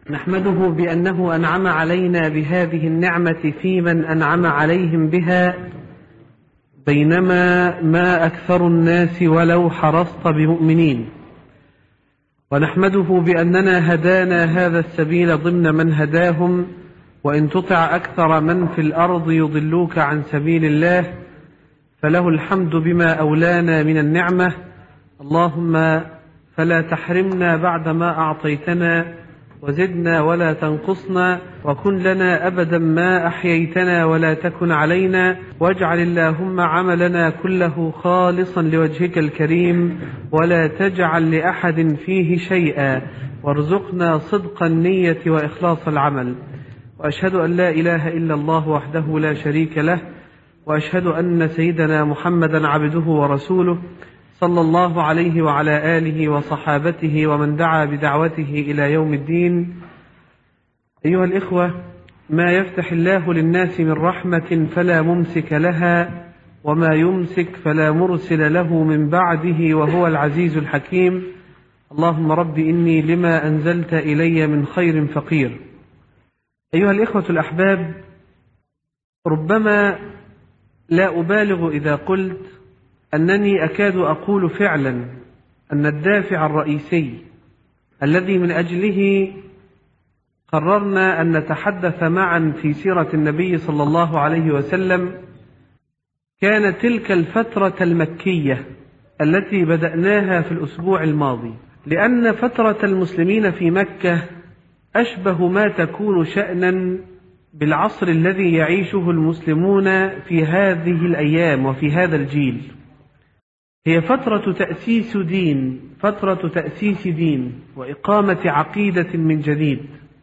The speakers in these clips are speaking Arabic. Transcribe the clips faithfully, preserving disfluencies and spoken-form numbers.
نحمده بأنه أنعم علينا بهذه النعمة في من أنعم عليهم بها، بينما ما أكثر الناس ولو حرصت بمؤمنين. ونحمده بأننا هدانا هذا السبيل ضمن من هداهم، وإن تطع أكثر من في الأرض يضلوك عن سبيل الله فله الحمد بما أولانا من النعمة. اللهم فلا تحرمنا بعدما أعطيتنا، وزدنا ولا تنقصنا، وكن لنا أبدا ما أحييتنا ولا تكن علينا، واجعل اللهم عملنا كله خالصا لوجهك الكريم، ولا تجعل لأحد فيه شيئا، وارزقنا صدق النية وإخلاص العمل. وأشهد أن لا إله إلا الله وحده لا شريك له، وأشهد أن سيدنا محمدا عبده ورسوله صلى الله عليه وعلى آله وصحابته ومن دعا بدعوته إلى يوم الدين. أيها الإخوة، ما يفتح الله للناس من رحمة فلا ممسك لها، وما يمسك فلا مرسل له من بعده، وهو العزيز الحكيم. اللهم رب إني لما أنزلت إلي من خير فقير. أيها الإخوة الأحباب، ربما لا أبالغ إذا قلت أنني أكاد أقول فعلا أن الدافع الرئيسي الذي من أجله قررنا أن نتحدث معا في سيرة النبي صلى الله عليه وسلم كان تلك الفترة المكية التي بدأناها في الأسبوع الماضي، لأن فترة المسلمين في مكة أشبه ما تكون شأنا بالعصر الذي يعيشه المسلمون في هذه الأيام وفي هذا الجيل. هي فترة تأسيس دين، فترة تأسيس دين وإقامة عقيدة من جديد،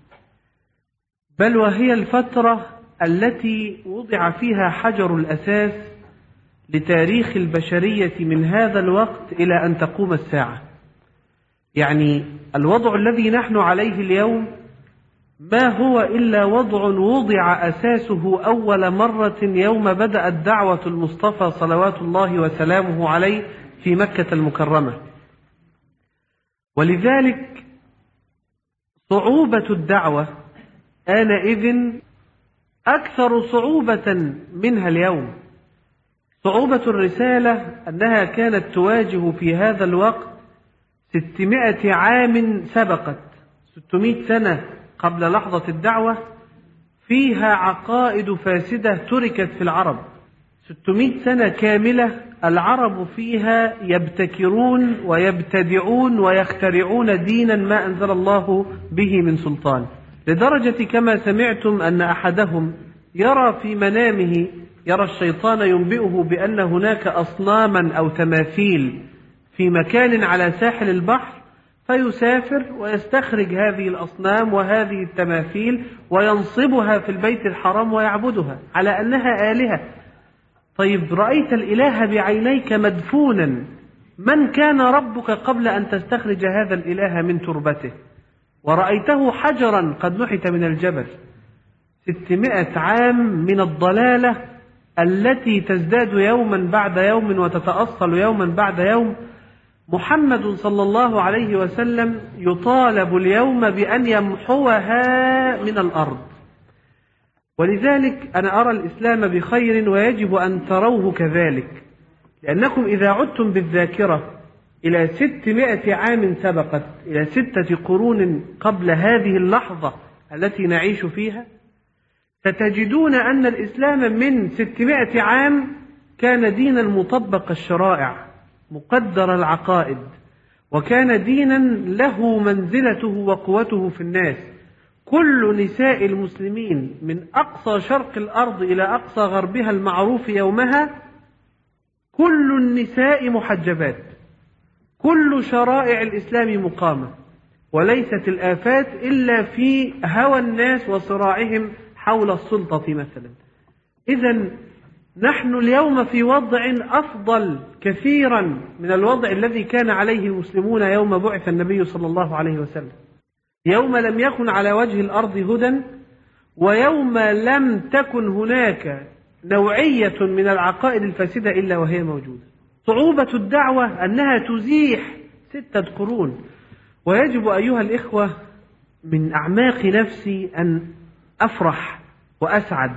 بل وهي الفترة التي وضع فيها حجر الأساس لتاريخ البشرية من هذا الوقت إلى أن تقوم الساعة. يعني الوضع الذي نحن عليه اليوم ما هو إلا وضع وضع أساسه أول مرة يوم بدأت دعوة المصطفى صلوات الله وسلامه عليه في مكة المكرمة. ولذلك صعوبة الدعوة آنئذ أكثر صعوبة منها اليوم. صعوبة الرسالة أنها كانت تواجه في هذا الوقت ستمائة عام سبقت، ستمائة سنة قبل لحظة الدعوة، فيها عقائد فاسدة تركت في العرب. ستمائة سنة كاملة العرب فيها يبتكرون ويبتدعون ويخترعون دينا ما أنزل الله به من سلطان، لدرجة كما سمعتم أن أحدهم يرى في منامه، يرى الشيطان ينبئه بأن هناك أصناما أو تماثيل في مكان على ساحل البحر، فيسافر ويستخرج هذه الأصنام وهذه التماثيل وينصبها في البيت الحرام ويعبدها على أنها آلهة. طيب، رأيت الإله بعينيك مدفونا، من كان ربك قبل أن تستخرج هذا الإله من تربته؟ ورأيته حجرا قد نحت من الجبل. ستمائة عام من الضلالة التي تزداد يوما بعد يوم وتتأصل يوما بعد يوم. محمد صلى الله عليه وسلم يطالب اليوم بأن يمحوها من الأرض. ولذلك أنا أرى الإسلام بخير، ويجب أن تروه كذلك، لأنكم إذا عدتم بالذاكرة إلى ستمائة عام سبقت، إلى ستة قرون قبل هذه اللحظة التي نعيش فيها، ستجدون أن الإسلام من ستمائة عام كان دينا مطبق الشرائع مقدر العقائد، وكان دينا له منزلته وقوته في الناس. كل نساء المسلمين من أقصى شرق الأرض إلى أقصى غربها المعروف يومها، كل النساء محجبات، كل شرائع الإسلام مقامة، وليست الآفات إلا في هوى الناس وصراعهم حول السلطة مثلا. إذن نحن اليوم في وضع أفضل كثيرا من الوضع الذي كان عليه المسلمون يوم بعث النبي صلى الله عليه وسلم، يوم لم يكن على وجه الأرض هدى، ويوم لم تكن هناك نوعية من العقائد الفاسدة إلا وهي موجودة. صعوبة الدعوة أنها تزيح ستة قرون. ويجب أيها الإخوة من أعماق نفسي أن أفرح وأسعد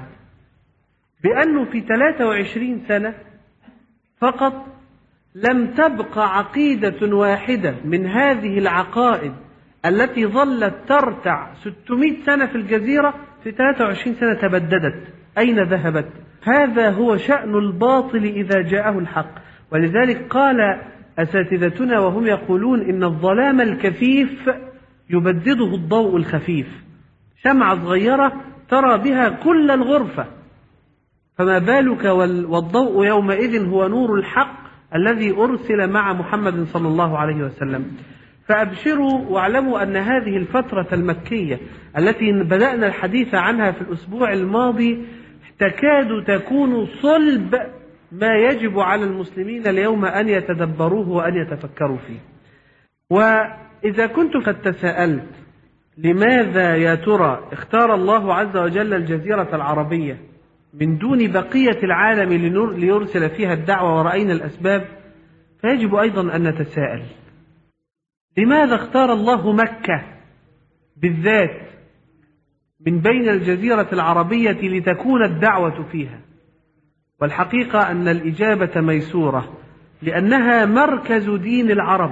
بأنه في ثلاثة وعشرين سنة فقط لم تبقى عقيدة واحدة من هذه العقائد التي ظلت ترتع ستمائة سنة في الجزيرة في ثلاثة وعشرين سنة تبددت. أين ذهبت؟ هذا هو شأن الباطل إذا جاءه الحق. ولذلك قال أساتذتنا وهم يقولون إن الظلام الكثيف يبدده الضوء الخفيف. شمعة صغيرة ترى بها كل الغرفة، فما بالك والضوء يومئذ هو نور الحق الذي أرسل مع محمد صلى الله عليه وسلم. فأبشروا واعلموا أن هذه الفترة المكية التي بدأنا الحديث عنها في الأسبوع الماضي تكاد تكون صلب ما يجب على المسلمين اليوم أن يتدبروه وأن يتفكروا فيه. وإذا كنت قد تساءلت لماذا يا ترى اختار الله عز وجل الجزيرة العربية من دون بقية العالم ليرسل فيها الدعوة ورأينا الأسباب، فيجب أيضا أن نتساءل لماذا اختار الله مكة بالذات من بين الجزيرة العربية لتكون الدعوة فيها؟ والحقيقة أن الإجابة ميسورة، لأنها مركز دين العرب،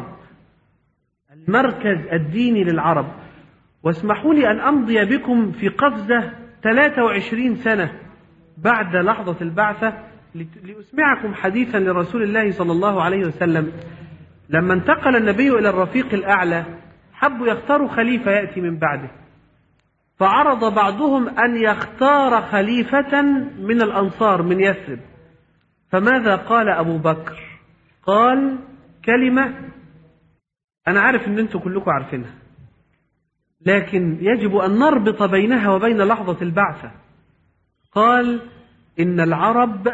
المركز الديني للعرب. واسمحوا لي أن أمضي بكم في قفزة ثلاثة وعشرين سنة بعد لحظة البعثة لأسمعكم حديثا لرسول الله صلى الله عليه وسلم. لما انتقل النبي إلى الرفيق الأعلى حبوا يختاروا خليفة يأتي من بعده، فعرض بعضهم أن يختار خليفة من الأنصار من يثرب. فماذا قال أبو بكر؟ قال كلمة أنا عارف أن أنتم كلكم عارفينها، لكن يجب أن نربط بينها وبين لحظة البعثة. قال إن العرب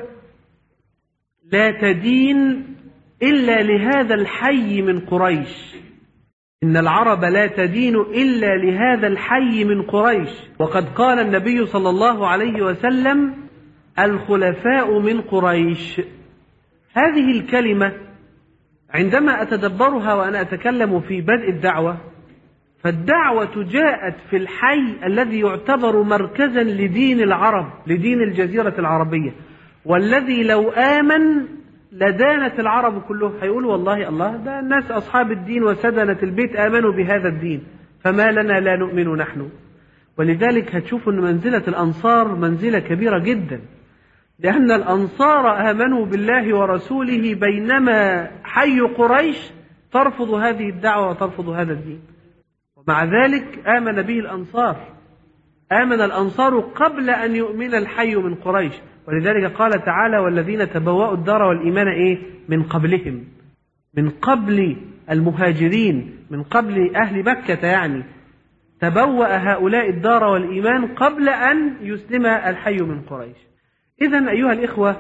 لا تدين إلا لهذا الحي من قريش، إن العرب لا تدين إلا لهذا الحي من قريش. وقد قال النبي صلى الله عليه وسلم الخلفاء من قريش. هذه الكلمة عندما أتدبرها وأنا أتكلم في بدء الدعوة، فالدعوة جاءت في الحي الذي يعتبر مركزا لدين العرب، لدين الجزيرة العربية، والذي لو آمن لدانت العرب كله. هيقولوا والله الله ده الناس أصحاب الدين وسدنة البيت آمنوا بهذا الدين، فما لنا لا نؤمن نحن. ولذلك هتشوفوا أن منزلة الأنصار منزلة كبيرة جدا، لأن الأنصار آمنوا بالله ورسوله، بينما حي قريش ترفض هذه الدعوة وترفض هذا الدين. ومع ذلك آمن به الأنصار، آمن الأنصار قبل أن يؤمن الحي من قريش. ولذلك قال تعالى والذين تبوأوا الدار والإيمان إيه؟ من قبلهم، من قبل المهاجرين، من قبل أهل مكة، يعني تبوأ هؤلاء الدار والإيمان قبل أن يسلم الحي من قريش. إذن أيها الإخوة،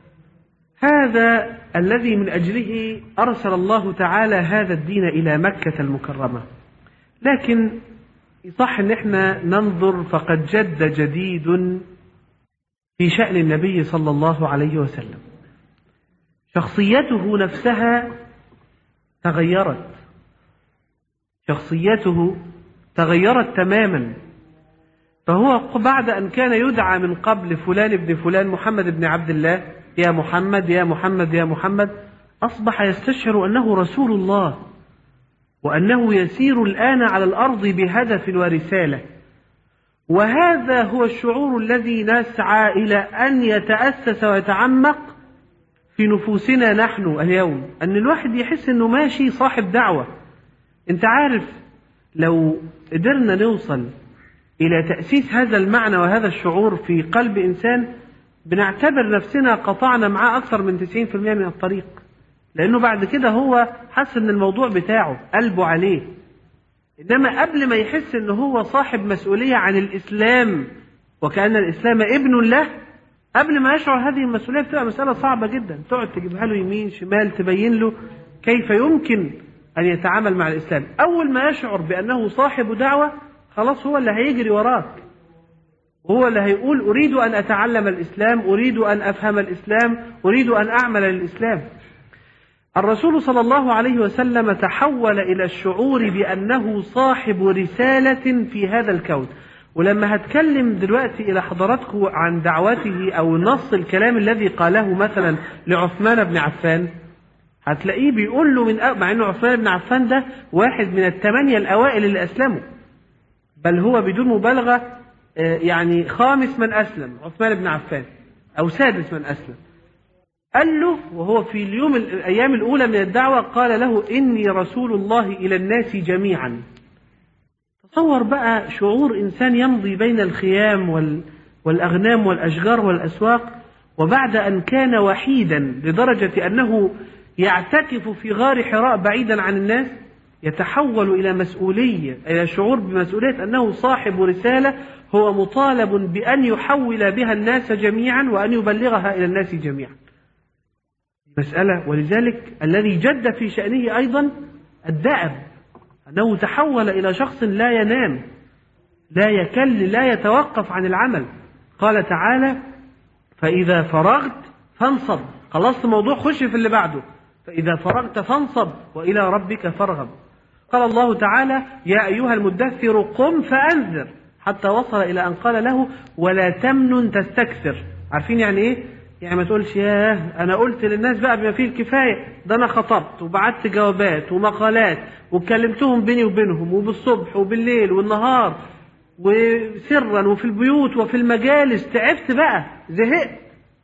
هذا الذي من أجله أرسل الله تعالى هذا الدين إلى مكة المكرمة. لكن يصح أن احنا ننظر، فقد جد جديد في شأن النبي صلى الله عليه وسلم. شخصيته نفسها تغيرت، شخصيته تغيرت تماما. فهو بعد أن كان يدعى من قبل فلان ابن فلان محمد بن عبد الله، يا محمد يا محمد يا محمد، أصبح يستشعر أنه رسول الله، وأنه يسير الآن على الأرض بهدف ورسالة. وهذا هو الشعور الذي نسعى إلى أن يتأسس ويتعمق في نفوسنا نحن اليوم، أن الواحد يحس أنه ماشي صاحب دعوة. أنت عارف لو قدرنا نوصل إلى تأسيس هذا المعنى وهذا الشعور في قلب إنسان، بنعتبر نفسنا قطعنا معاه أكثر من تسعين بالمئة من الطريق، لأنه بعد كده هو حس أن الموضوع بتاعه قلبه عليه. إنما قبل ما يحس أنه هو صاحب مسؤولية عن الإسلام وكأن الإسلام ابن له، قبل ما يشعر هذه المسؤولية بتبقى مسألة صعبة جدا، تقعد تجيبها له يمين شمال، تبين له كيف يمكن أن يتعامل مع الإسلام. أول ما يشعر بأنه صاحب دعوة، خلاص هو اللي هيجري وراك، هو اللي هيقول أريد أن أتعلم الإسلام، أريد أن أفهم الإسلام، أريد أن أعمل للإسلام. الرسول صلى الله عليه وسلم تحول إلى الشعور بأنه صاحب رسالة في هذا الكون. ولما هتكلم دلوقتي إلى حضراتكم عن دعوته أو نص الكلام الذي قاله مثلا لعثمان بن عفان، هتلاقيه بيقول له من أ... مع أنه عثمان بن عفان ده واحد من الثمانية الأوائل اللي أسلموا، بل هو بدون مبالغة يعني خامس من أسلم عثمان بن عفان أو سادس من أسلم. قال له وهو في اليوم الأيام الأولى من الدعوة قال له إني رسول الله إلى الناس جميعا. تصور بقى شعور إنسان يمضي بين الخيام والأغنام والأشجار والأسواق، وبعد أن كان وحيدا لدرجة أنه يعتكف في غار حراء بعيدا عن الناس، يتحول إلى مسؤولية، إلى شعور بمسؤولية أنه صاحب رسالة هو مطالب بأن يحول بها الناس جميعا وأن يبلغها إلى الناس جميعا. مسألة. ولذلك الذي جد في شأنه أيضا الدأب، أنه تحول إلى شخص لا ينام لا يكل لا يتوقف عن العمل. قال تعالى فإذا فرغت فانصب، خلصت موضوع خش في اللي بعده، فإذا فرغت فانصب وإلى ربك فارغب. قال الله تعالى يا أيها المدثر قم فأنذر، حتى وصل إلى أن قال له ولا تمنن تستكثر. عارفين يعني إيه؟ يعني ما تقولش ياه أنا قلت للناس بقى بما فيه الكفاية، ده أنا خطبت وبعت جوابات ومقالات وكلمتهم بيني وبينهم وبالصبح وبالليل والنهار وسرا وفي البيوت وفي المجالس، تعبت بقى زهقت.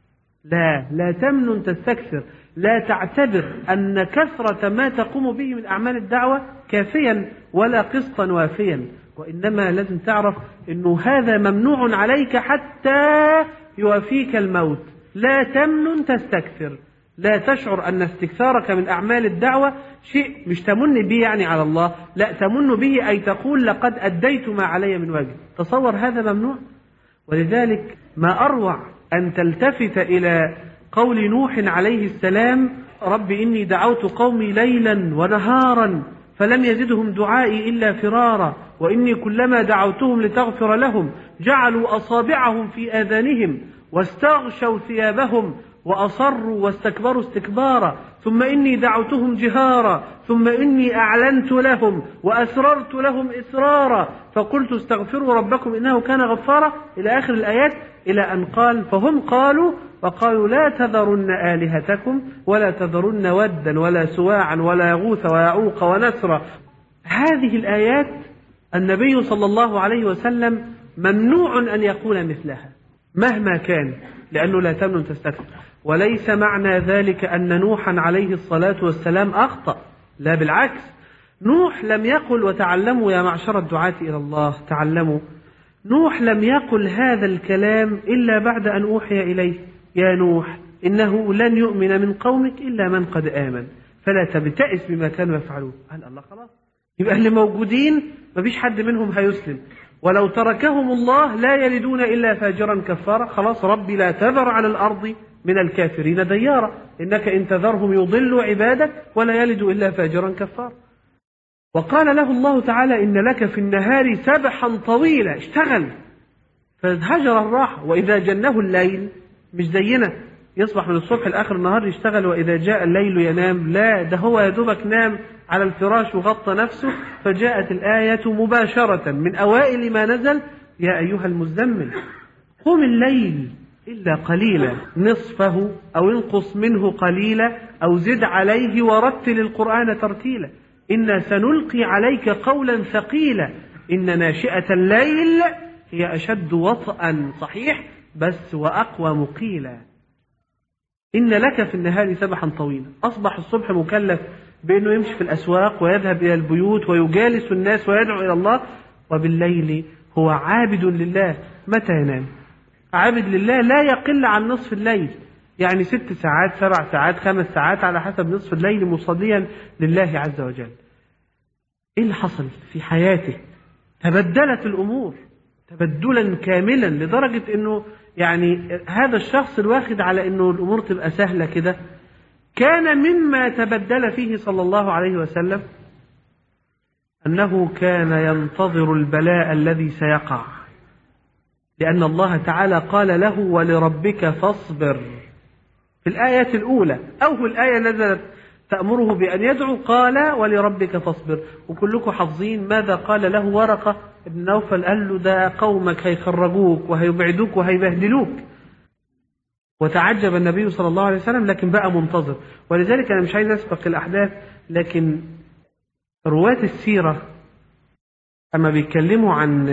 لا لا تمنن تستكثر، لا تعتبر أن كثرة ما تقوم به من أعمال الدعوة كافيا ولا قسطا وافيا، وإنما لازم تعرف أنه هذا ممنوع عليك حتى يوافيك الموت. لا تمنن تستكثر، لا تشعر أن استكثارك من أعمال الدعوة شيء مش تمن به يعني على الله، لا تمن به أي تقول لقد أديت ما علي من واجب. تصور هذا ممنوع. ولذلك ما أروع أن تلتفت إلى قول نوح عليه السلام رب إني دعوت قومي ليلا ونهارا فلم يزدهم دعائي إلا فرارا وإني كلما دعوتهم لتغفر لهم جعلوا أصابعهم في آذانهم واستغشوا ثيابهم وأصروا واستكبروا استكبارا ثم إني دعوتهم جهارا ثم إني أعلنت لهم وأسررت لهم إسرارا فقلت استغفروا ربكم إنه كان غفارا إلى آخر الآيات، إلى أن قال فهم قالوا وقالوا لا تذرن آلهتكم ولا تذرن ودا ولا سواعا ولا يغوث ويعوق ونسرا. هذه الآيات النبي صلى الله عليه وسلم ممنوع أن يقول مثلها مهما كان، لأنه لا تمنن تستكثر. وليس معنى ذلك أن نوحا عليه الصلاة والسلام أخطأ، لا بالعكس، نوح لم يقل وتعلموا يا معشر الدعاة إلى الله تعلموا. نوح لم يقل هذا الكلام إلا بعد أن أوحي إليه يا نوح إنه لن يؤمن من قومك إلا من قد آمن فلا تبتئس بما كانوا يفعلون. قال الله خلاص، يبقى اللي موجودين مفيش حد منهم هيسلم، ولو تركهم الله لا يلدون إلا فاجرا كفارا. خلاص ربي لا تذر على الأرض من الكافرين ديارا إنك إن تذرهم يضلوا عبادك ولا يلدوا إلا فاجرا كفارا. وقال له الله تعالى إن لك في النهار سبحا طويلا، اشتغل فهجر الراحة. وإذا جنه الليل مش زينا يصبح من الصبح لآخر النهار يشتغل وإذا جاء الليل ينام، لا ده هو يدوبك نام على الفراش وغطى نفسه. فجاءت الآية مباشرة من أوائل ما نزل يا أيها المزمل قم الليل إلا قليلا نصفه أو انقص منه قليلا أو زد عليه ورتل القرآن ترتيلا إنا سنلقي عليك قولا ثقيلا إن ناشئة الليل هي أشد وطئا صحيح بس وأقوى مقيلا. إن لك في النهار سبحا طويلا، أصبح الصبح مكلف بأنه يمشي في الأسواق ويذهب إلى البيوت ويجالس الناس ويدعو إلى الله، وبالليل هو عابد لله. متى ينام؟ عابد لله لا يقل عن نصف الليل، يعني ست ساعات سبع ساعات خمس ساعات على حسب نصف الليل مصليا لله عز وجل. إيه اللي حصل في حياته؟ تبدلت الأمور تبدلا كاملا لدرجة أنه يعني هذا الشخص الواخد على أنه الأمور تبقى سهلة كده، كان مما تبدل فيه صلى الله عليه وسلم أنه كان ينتظر البلاء الذي سيقع، لأن الله تعالى قال له ولربك فاصبر في الآية الأولى. أول آية نزلت تأمره بأن يدعو؟ قال ولربك فاصبر. وكلكم حافظين ماذا قال له ورقة ابن نوفل، قال له ده قومك هيخرجوك وهيبعدوك وهيبهدلوك. وتعجب النبي صلى الله عليه وسلم، لكن بقى منتظر. ولذلك أنا مش عايز أسبق الأحداث، لكن رواة السيرة أما بيتكلموا عن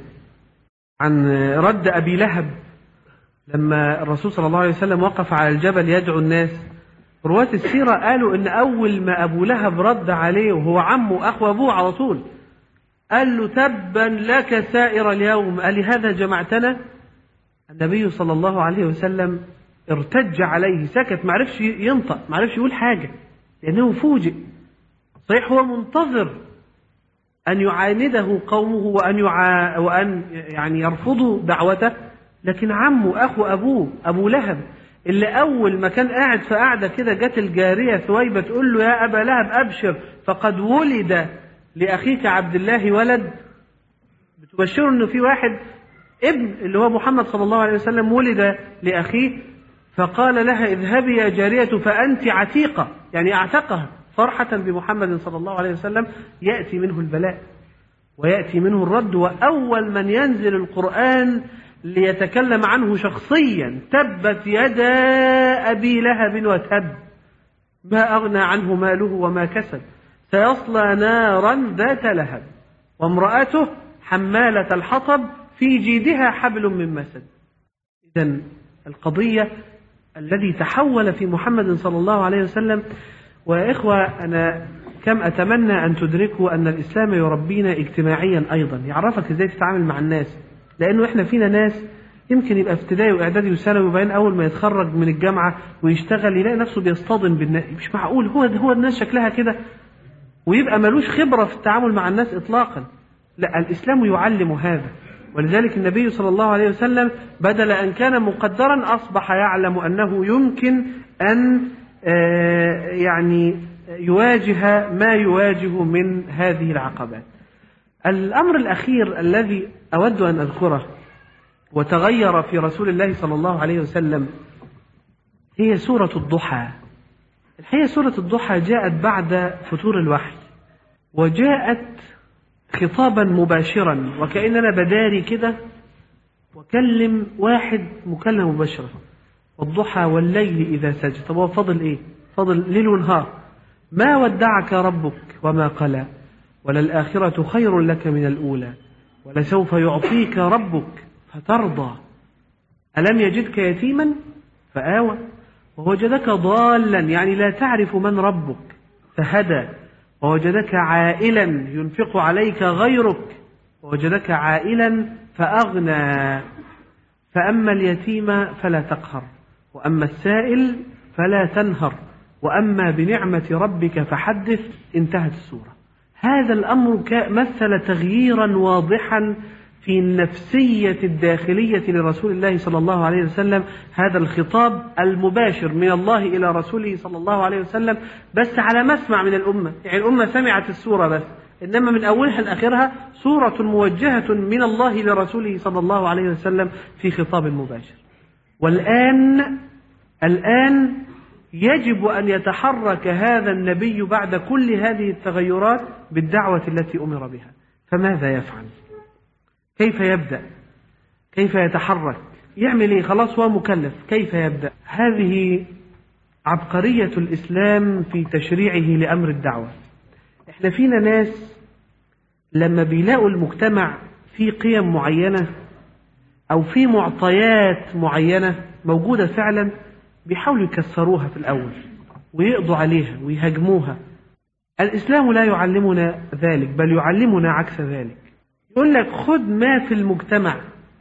عن رد أبي لهب لما الرسول صلى الله عليه وسلم وقف على الجبل يدعو الناس، رواة السيرة قالوا إن أول ما أبو لهب رد عليه وهو عمه أخو أبوه على طول، قال له تبا لك سائر اليوم، قال لهذا جمعتنا؟ النبي صلى الله عليه وسلم ارتج عليه، سكت، معرفش ينطق، معرفش يقول حاجة، لأنه فوجئ. صحيح هو منتظر أن يعانده قومه وأن يع... وأن يعني يرفضوا دعوته، لكن عمه أخو أبوه أبو لهب اللي أول ما كان قاعد في قاعدة كده جت الجارية ثويبة تقول له يا أبا لهب أبشر فقد ولد لأخيك عبد الله ولد، بتبشره إنه في واحد ابن اللي هو محمد صلى الله عليه وسلم ولد لأخيه، فقال لها اذهبي يا جارية فأنت عتيقة، يعني أعتقها فرحة بمحمد صلى الله عليه وسلم. يأتي منه البلاء ويأتي منه الرد، وأول من ينزل القرآن ليتكلم عنه شخصيا تبت يدا أبي لهب وتب ما أغنى عنه ماله وما كسب سيصلى نارا ذات لهب وامرأته حمالة الحطب في جيدها حبل من مسد. إذن القضية الذي تحول في محمد صلى الله عليه وسلم. ويا إخوة أنا كم أتمنى أن تدركوا أن الإسلام يربينا اجتماعيا أيضا، يعرفك إزاي تتعامل مع الناس، لأنه إحنا فينا ناس يمكن يبقى في ابتدائي وإعدادي وثانوي، وبعدين أول ما يتخرج من الجامعة ويشتغل يلاقي نفسه بيصطدم بالناس، مش معقول هو هو الناس شكلها كده، ويبقى ملوش خبرة في التعامل مع الناس إطلاقا. لا، الإسلام يعلم هذا. ولذلك النبي صلى الله عليه وسلم بدل أن كان مقدرا أصبح يعلم أنه يمكن أن يعني يواجه ما يواجه من هذه العقبات. الأمر الأخير الذي أود أن أذكره وتغير في رسول الله صلى الله عليه وسلم هي سورة الضحى. الحقيقة سورة الضحى جاءت بعد فتور الوحي، وجاءت خطابا مباشرا، وكأن أنا بداري كده وكلم واحد مكلم مباشرة، والضحى والليل إذا سجى. طب هو فضل إيه؟ فضل ليل ونهار. ما ودعك ربك وما قلى وللآخرة خير لك من الأولى ولسوف يعطيك ربك فترضى ألم يجدك يتيما فآوى ووجدك ضالا يعني لا تعرف من ربك فهدى ووجدك عائلا ينفق عليك غيرك ووجدك عائلا فأغنى فأما اليتيم فلا تقهر وأما السائل فلا تنهر وأما بنعمة ربك فحدث. انتهت السورة. هذا الأمر مثل تغييرا واضحا في النفسية الداخلية لرسول الله صلى الله عليه وسلم. هذا الخطاب المباشر من الله إلى رسوله صلى الله عليه وسلم، بس على مسمع من الأمة، يعني الأمة سمعت السورة بس، إنما من أولها لآخرها سورة موجهة من الله لرسوله صلى الله عليه وسلم في خطاب مباشر. والآن الآن يجب أن يتحرك هذا النبي بعد كل هذه التغيرات بالدعوة التي أمر بها. فماذا يفعل؟ كيف يبدأ؟ كيف يتحرك؟ يعمل إيه؟ خلاص هو مكلف، كيف يبدأ؟ هذه عبقرية الإسلام في تشريعه لأمر الدعوة. إحنا فينا ناس لما بيلاقوا المجتمع في قيم معينة أو في معطيات معينة موجودة فعلا بيحاولوا يكسروها في الأول ويقضوا عليها ويهاجموها. الإسلام لا يعلمنا ذلك، بل يعلمنا عكس ذلك. يقول لك خذ ما في المجتمع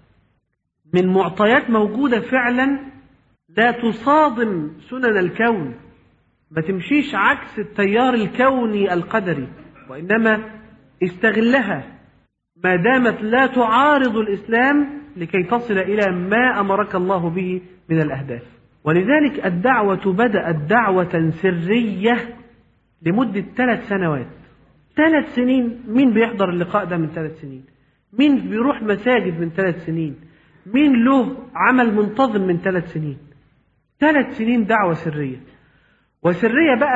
من معطيات موجودة فعلا، لا تصادم سنن الكون، ما تمشيش عكس التيار الكوني القدري، وإنما استغلها ما دامت لا تعارض الإسلام لكي تصل إلى ما أمرك الله به من الأهداف. ولذلك الدعوة بدأت دعوة سرية لمدة ثلاث سنوات. ثلاث سنين. مين بيحضر اللقاء ده من ثلاث سنين؟ مين بيروح مساجد من ثلاث سنين؟ مين له عمل منتظم من ثلاث سنين؟ ثلاث سنين دعوة سرية. وسرية بقى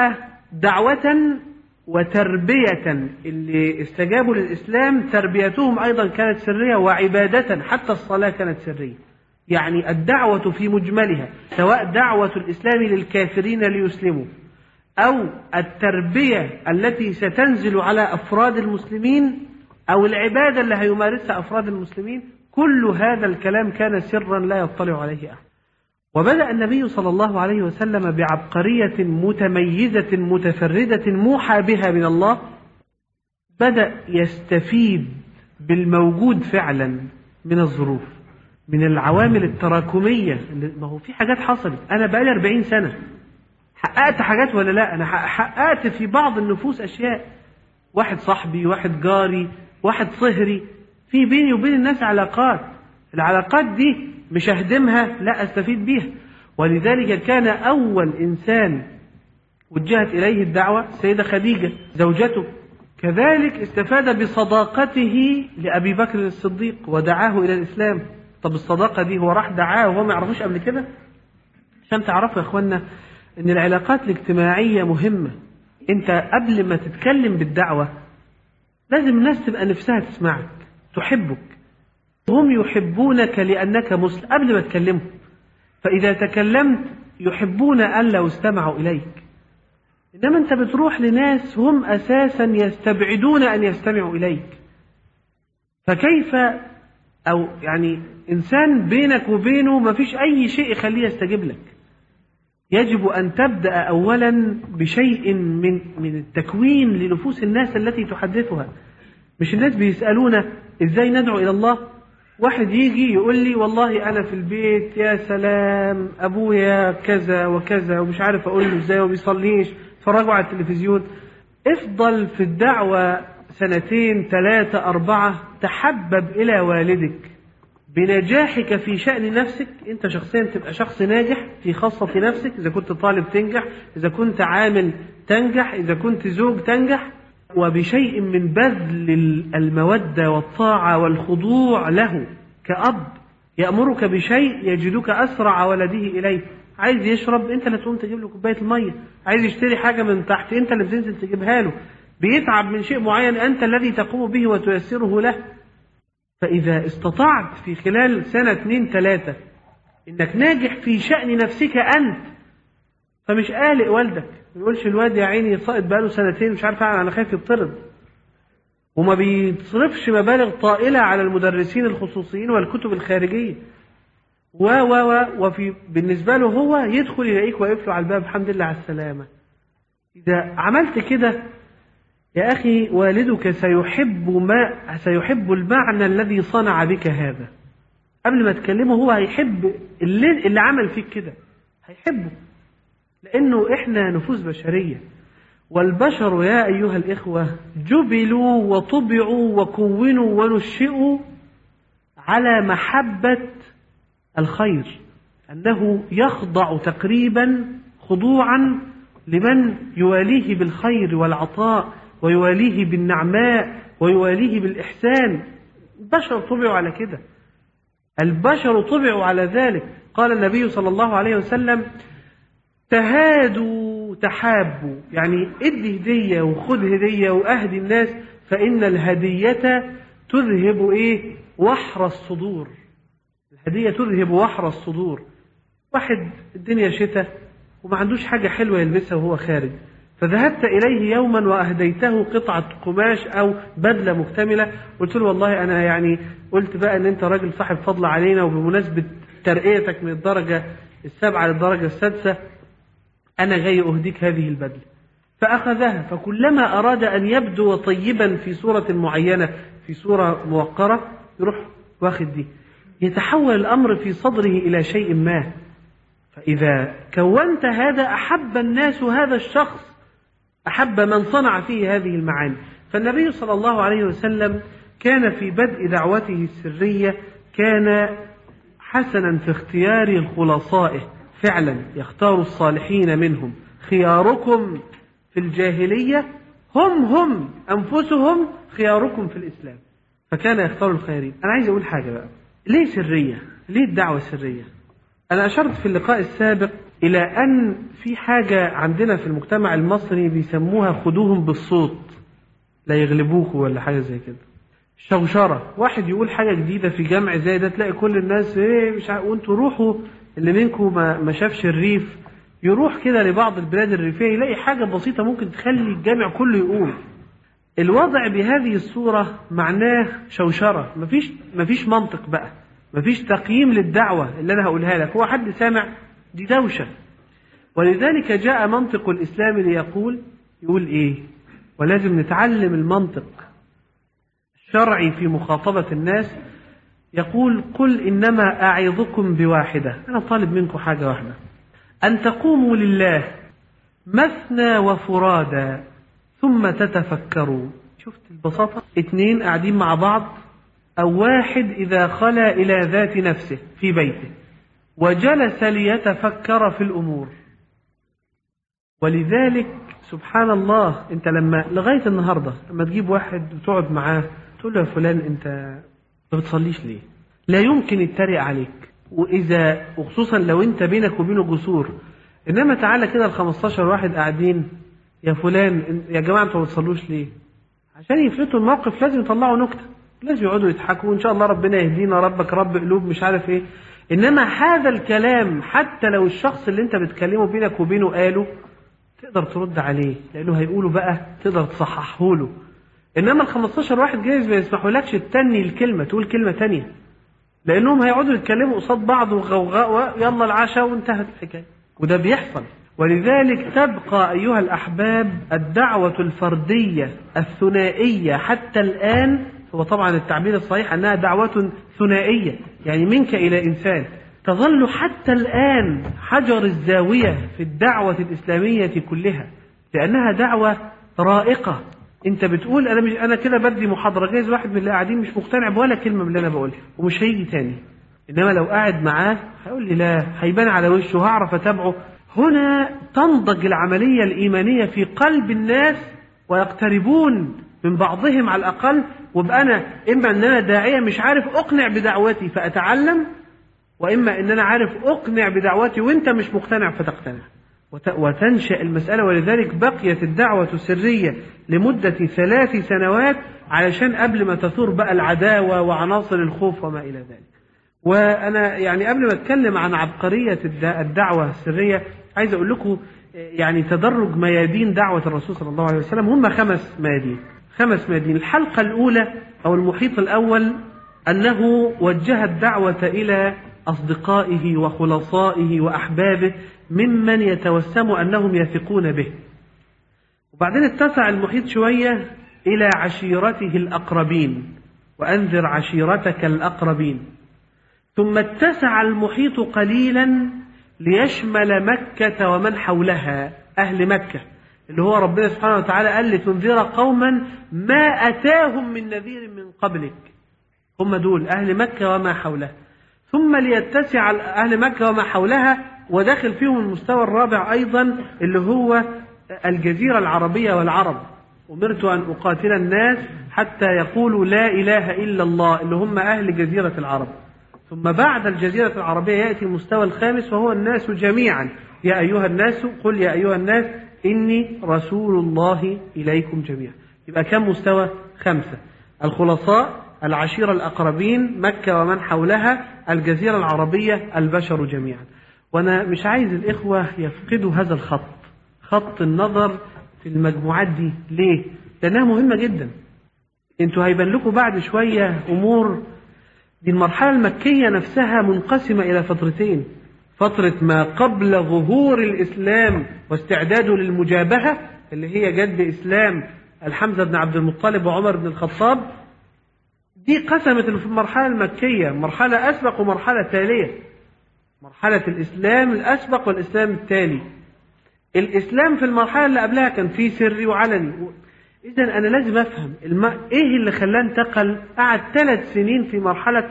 دعوة وتربية. اللي استجابوا للإسلام تربيتهم أيضا كانت سرية، وعبادة حتى الصلاة كانت سرية. يعني الدعوة في مجملها، سواء دعوة الإسلام للكافرين ليسلموا أو التربية التي ستنزل على أفراد المسلمين أو العبادة اللي هيمارسها أفراد المسلمين، كل هذا الكلام كان سرا لا يطلع عليه أحد. وبدأ النبي صلى الله عليه وسلم بعبقرية متميزة متفردة موحى بها من الله. بدأ يستفيد بالموجود فعلا من الظروف، من العوامل التراكمية. ما هو في حاجات حصلت، أنا بقالي أربعين سنة حققت حاجات ولا لا؟ أنا حققت في بعض النفوس أشياء، واحد صاحبي، واحد جاري، واحد صهري، في بيني وبين الناس علاقات. العلاقات دي مش أهدمها، لا أستفيد بيها. ولذلك كان أول إنسان وجهت إليه الدعوة السيدة خديجة زوجته، كذلك استفاد بصداقته لأبي بكر الصديق ودعاه إلى الإسلام. طب الصداقة دي هو راح دعاه وهو ما يعرفوش قبل كده؟ عشان تعرفوا يا إخوانا إن العلاقات الاجتماعية مهمة. أنت قبل ما تتكلم بالدعوة لازم الناس تبقى نفسها تسمعك، تحبك، هم يحبونك لأنك مسلم قبل ما تكلمهم. فإذا تكلمت يحبون أن لو استمعوا إليك. إنما أنت بتروح لناس هم أساسا يستبعدون أن يستمعوا إليك، فكيف أو يعني إنسان بينك وبينه ما فيش أي شيء يخليه يستجيب لك. يجب أن تبدأ أولا بشيء من من التكوين لنفوس الناس التي تحدثها. مش الناس بيسألونا إزاي ندعو إلى الله؟ واحد يجي يقول لي والله أنا في البيت يا سلام أبويا كذا وكذا ومش عارف أقول له إزاي وبيصليش، فرجوا على التلفزيون. افضل في الدعوة سنتين ثلاثة أربعة، تحبب إلى والدك بنجاحك في شأن نفسك. أنت شخصيا تبقى شخص ناجح في خاصة نفسك، إذا كنت طالب تنجح، إذا كنت عامل تنجح، إذا كنت زوج تنجح. وبشيء من بذل المودة والطاعة والخضوع له كأب يأمرك بشيء يجدك أسرع ولده إليه. عايز يشرب أنت اللي تقوم تجيب له كوباية المية، عايز يشتري حاجة من تحت أنت اللي بتنزل تجيبها له، بيتعب من شيء معين أنت الذي تقوم به وتيسره له. فإذا استطعت في خلال سنة اثنين ثلاثة إنك ناجح في شأن نفسك أنت، فمش قالق والدك ما يقولش الواد يا عيني صائد بقاله سنتين مش عارف أعمل، أنا خايف يطرد. وما بيتصرفش مبالغ طائلة على المدرسين الخصوصيين والكتب الخارجية و و و وفي بالنسبة له هو يدخل يلاقيك واقف له على الباب الحمد لله على السلامة. إذا عملت كده يا أخي والدك سيحب ما سيحب المعنى الذي صنع بك هذا. قبل ما تكلمه هو هيحب اللي, اللي عمل فيك كده، هيحبه، لأنه إحنا نفوس بشرية. والبشر يا أيها الإخوة جبلوا وطبعوا وكونوا ونشئوا على محبة الخير، أنه يخضع تقريبا خضوعا لمن يواليه بالخير والعطاء ويواليه بالنعماء ويواليه بالإحسان. البشر طبعوا على كده، البشر طبعوا على ذلك. قال النبي صلى الله عليه وسلم تهادوا تحابوا، يعني ادي هدية وخذ هدية وأهدي الناس، فإن الهدية تذهب إيه؟ وحر الصدور. الهدية تذهب وحر الصدور. واحد الدنيا شتاء وما عندوش حاجة حلوة يلبسها وهو خارج، فذهبت إليه يوما وأهديته قطعة قماش أو بدلة مكتملة، قلت له والله أنا يعني قلت بقى أن أنت راجل صاحب فضل علينا، وبمناسبة ترقيتك من الدرجة السابعة للدرجة السادسة أنا جاي أهديك هذه البدلة. فأخذها، فكلما أراد أن يبدو طيبا في صورة معينة في صورة موقرة يروح واخد دي، يتحول الأمر في صدره إلى شيء ما. فإذا كونت هذا أحب الناس هذا الشخص، أحب من صنع فيه هذه المعاني. فالنبي صلى الله عليه وسلم كان في بدء دعوته السرية كان حسنا في اختيار خلصائه، فعلا يختار الصالحين منهم. خياركم في الجاهلية هم هم أنفسهم خياركم في الإسلام، فكان يختار الخيرين. أنا عايز أقول حاجة بقى، ليه سرية؟ ليه الدعوة سرية؟ أنا أشرت في اللقاء السابق إلى أن في حاجة عندنا في المجتمع المصري بيسموها خدوهم بالصوت لا يغلبوكوا ولا حاجة زي كده، شوشرة. واحد يقول حاجة جديدة في جمع زي ده تلاقي كل الناس ايه مش عارف، وانتوا روحوا اللي منكم ما, ما شافش الريف يروح كده لبعض البلاد الريفية يلاقي حاجة بسيطة ممكن تخلي الجامع كله يقول. الوضع بهذه الصورة معناه شوشرة، مفيش مفيش منطق بقى، مفيش تقييم للدعوة اللي أنا هقولها لك. هو حد سامع؟ دي دوشة. ولذلك جاء منطق الإسلام ليقول يقول إيه؟ ولازم نتعلم المنطق الشرعي في مخاطبة الناس. يقول قل إنما أعظكم بواحدة، أنا طالب منكم حاجة واحدة، أن تقوموا لله مثنى وفرادا ثم تتفكروا. شفت البساطة؟ اتنين قاعدين مع بعض، أو واحد إذا خلا إلى ذات نفسه في بيته وجلس ليتفكر في الأمور. ولذلك سبحان الله، أنت لما لغاية النهاردة لما تجيب واحد وتقعد معاه تقول له يا فلان أنت ما بتصليش ليه؟ لا يمكن يتريق عليك، وإذا وخصوصا لو أنت بينك وبينه جسور. إنما تعالى كده الخمستاشر واحد قاعدين يا فلان يا جماعة أنتوا ما بتصلوش ليه؟ عشان يفلتوا الموقف لازم يطلعوا نكتة، لازم يقعدوا يضحكوا وإن شاء الله ربنا يهدينا ربك رب قلوب مش عارف إيه. إنما هذا الكلام حتى لو الشخص اللي أنت بتكلمه بينك وبينه قاله تقدر ترد عليه، لأنه هيقوله بقى تقدر تصححه له. إنما الخمستاشر واحد جايز ما يسمحولكش تتني الكلمة تقول كلمة تانية، لأنهم هيقعدوا يتكلموا قصاد بعض وغوغاء يلا العشاء وانتهت الحكاية، وده بيحصل. ولذلك تبقى أيها الأحباب الدعوة الفردية الثنائية حتى الآن، هو طبعا التعبير الصحيح أنها دعوة ثنائية يعني منك إلى إنسان، تظل حتى الآن حجر الزاوية في الدعوة الإسلامية كلها، لأنها دعوة رائقة. أنت بتقول أنا مش أنا كده بدي محاضرة، جايز واحد من اللي قاعدين مش مقتنع بولا كلمة من اللي أنا بقولها ومش هيجي تاني، إنما لو قاعد معاه هيقول لي لا، هيبان على وشه هعرف أتابعه. هنا تنضج العملية الإيمانية في قلب الناس ويقتربون من بعضهم على الأقل. وابقى أنا إما أن أنا داعية مش عارف أقنع بدعوتي فأتعلم، وإما أن أنا عارف أقنع بدعوتي وإنت مش مقتنع فتقتنع وتنشأ المسألة. ولذلك بقيت الدعوة السرية لمدة ثلاث سنوات علشان قبل ما تثور بقى العداوة وعناصر الخوف وما إلى ذلك. وأنا يعني قبل ما أتكلم عن عبقرية الدعوة السرية عايز أقول لكم يعني تدرج ميادين دعوة الرسول صلى الله عليه وسلم. هم خمس ميادين خمس ميادين. الحلقة الأولى أو المحيط الأول أنه وجه الدعوة إلى أصدقائه وخلصائه وأحبابه ممن يتوسم أنهم يثقون به. وبعدين اتسع المحيط شوية إلى عشيرته الأقربين، وأنذر عشيرتك الأقربين. ثم اتسع المحيط قليلا ليشمل مكة ومن حولها، أهل مكة اللي هو ربنا سبحانه وتعالى قال لتنذر قوما ما أتاهم من نذير من قبلك، هم دول أهل مكة وما حولها. ثم ليتسع أهل مكة وما حولها وداخل فيهم المستوى الرابع أيضا اللي هو الجزيرة العربية والعرب. أمرت أن أقاتل الناس حتى يقولوا لا إله إلا الله، اللي هم أهل جزيرة العرب. ثم بعد الجزيرة العربية يأتي المستوى الخامس وهو الناس جميعا، يا أيها الناس قل يا أيها الناس إني رسول الله إليكم جميعا. يبقى كم مستوى؟ خمسة: الخلصاء، العشيرة الأقربين، مكة ومن حولها، الجزيرة العربية، البشر جميعا. وأنا مش عايز الإخوة يفقدوا هذا الخط، خط النظر في المجموعات دي. ليه؟ لأنها مهمة جدا. انتوا هيبان لكم بعد شوية أمور. دي المرحلة المكية نفسها منقسمة إلى فترتين: فترة ما قبل ظهور الإسلام واستعداده للمجابهة اللي هي جد إسلام الحمزة بن عبد المطلب وعمر بن الخطاب، دي قسمت المرحلة المكية مرحلة أسبق ومرحلة تالية. مرحلة الإسلام الأسبق والإسلام التالي. الإسلام في المرحلة اللي قبلها كان فيه سري وعلني. إذن أنا لازم أفهم الم... إيه اللي خلاه انتقل. قعد ثلاث سنين في مرحلة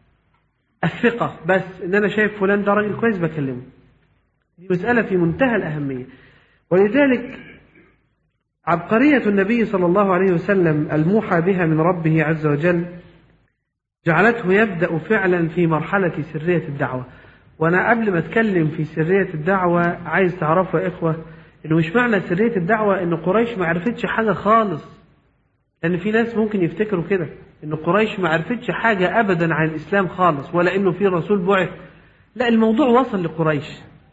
الثقة بس، إن أنا شايف فلان ده راجل كويس بكلمه. دي مسألة في منتهى الأهمية. ولذلك عبقرية النبي صلى الله عليه وسلم الموحى بها من ربه عز وجل جعلته يبدأ فعلا في مرحلة سرية الدعوة. وأنا قبل ما أتكلم في سرية الدعوة عايز تعرفوا يا إخوة إنه مش معنى سرية الدعوة إن قريش ما عرفتش حاجة خالص، لأن في ناس ممكن يفتكروا كده إن قريش ما عرفتش حاجة أبدا عن الإسلام خالص ولا إنه في رسول بعث. لا، الموضوع وصل لقريش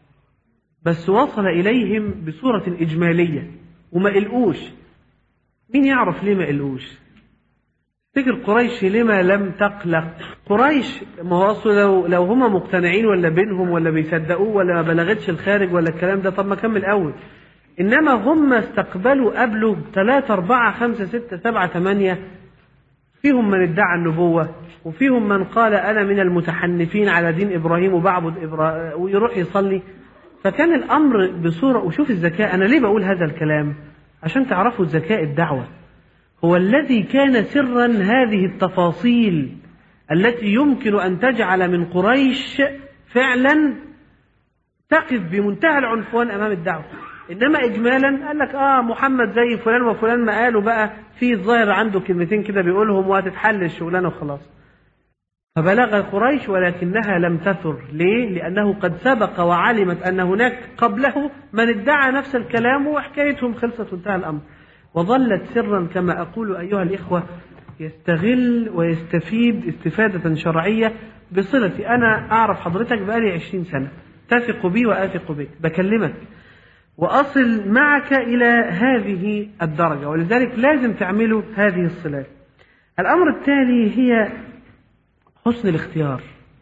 بس وصل إليهم بصورة إجمالية وما قلقوش. مين يعرف ليه ما قلقوش؟ تفتكر قريش لما لم تقلق؟ قريش ما هو أصله لو, لو هم مقتنعين ولا بينهم ولا بيصدقوه ولا ما بلغتش الخارج ولا الكلام ده، طب ما كمل أول. إنما هم استقبلوا قبله ثلاثة أربعة خمسة ستة سبعة ثمانية، فيهم من ادعى النبوة وفيهم من قال أنا من المتحنفين على دين إبراهيم وبعبد إبراهيم ويروح يصلي. فكان الأمر بصورة، وشوف الذكاء. أنا ليه بقول هذا الكلام؟ عشان تعرفوا ذكاء الدعوة هو الذي كان سرا هذه التفاصيل التي يمكن أن تجعل من قريش فعلا تقف بمنتهى العنفوان أمام الدعوة. إنما إجمالا قال لك آه محمد زي فلان وفلان ما قالوا، بقى في الظاهر عنده كلمتين كده بيقولهم وهتتحل الشغلانة وخلاص. فبلغ قريش ولكنها لم تثر. ليه؟ لأنه قد سبق وعلمت أن هناك قبله من ادعى نفس الكلام وحكايتهم خلصت وانتهى الأمر. وظلت سرا كما أقول أيها الإخوة يستغل ويستفيد استفادة شرعية بصلتي. أنا أعرف حضرتك بقالي عشرين سنة، تثق بي وأثق بك، بكلمك وأصل معك إلى هذه الدرجة، ولذلك لازم تعملوا هذه الصلات. الأمر التالي هي حسن الاختيار،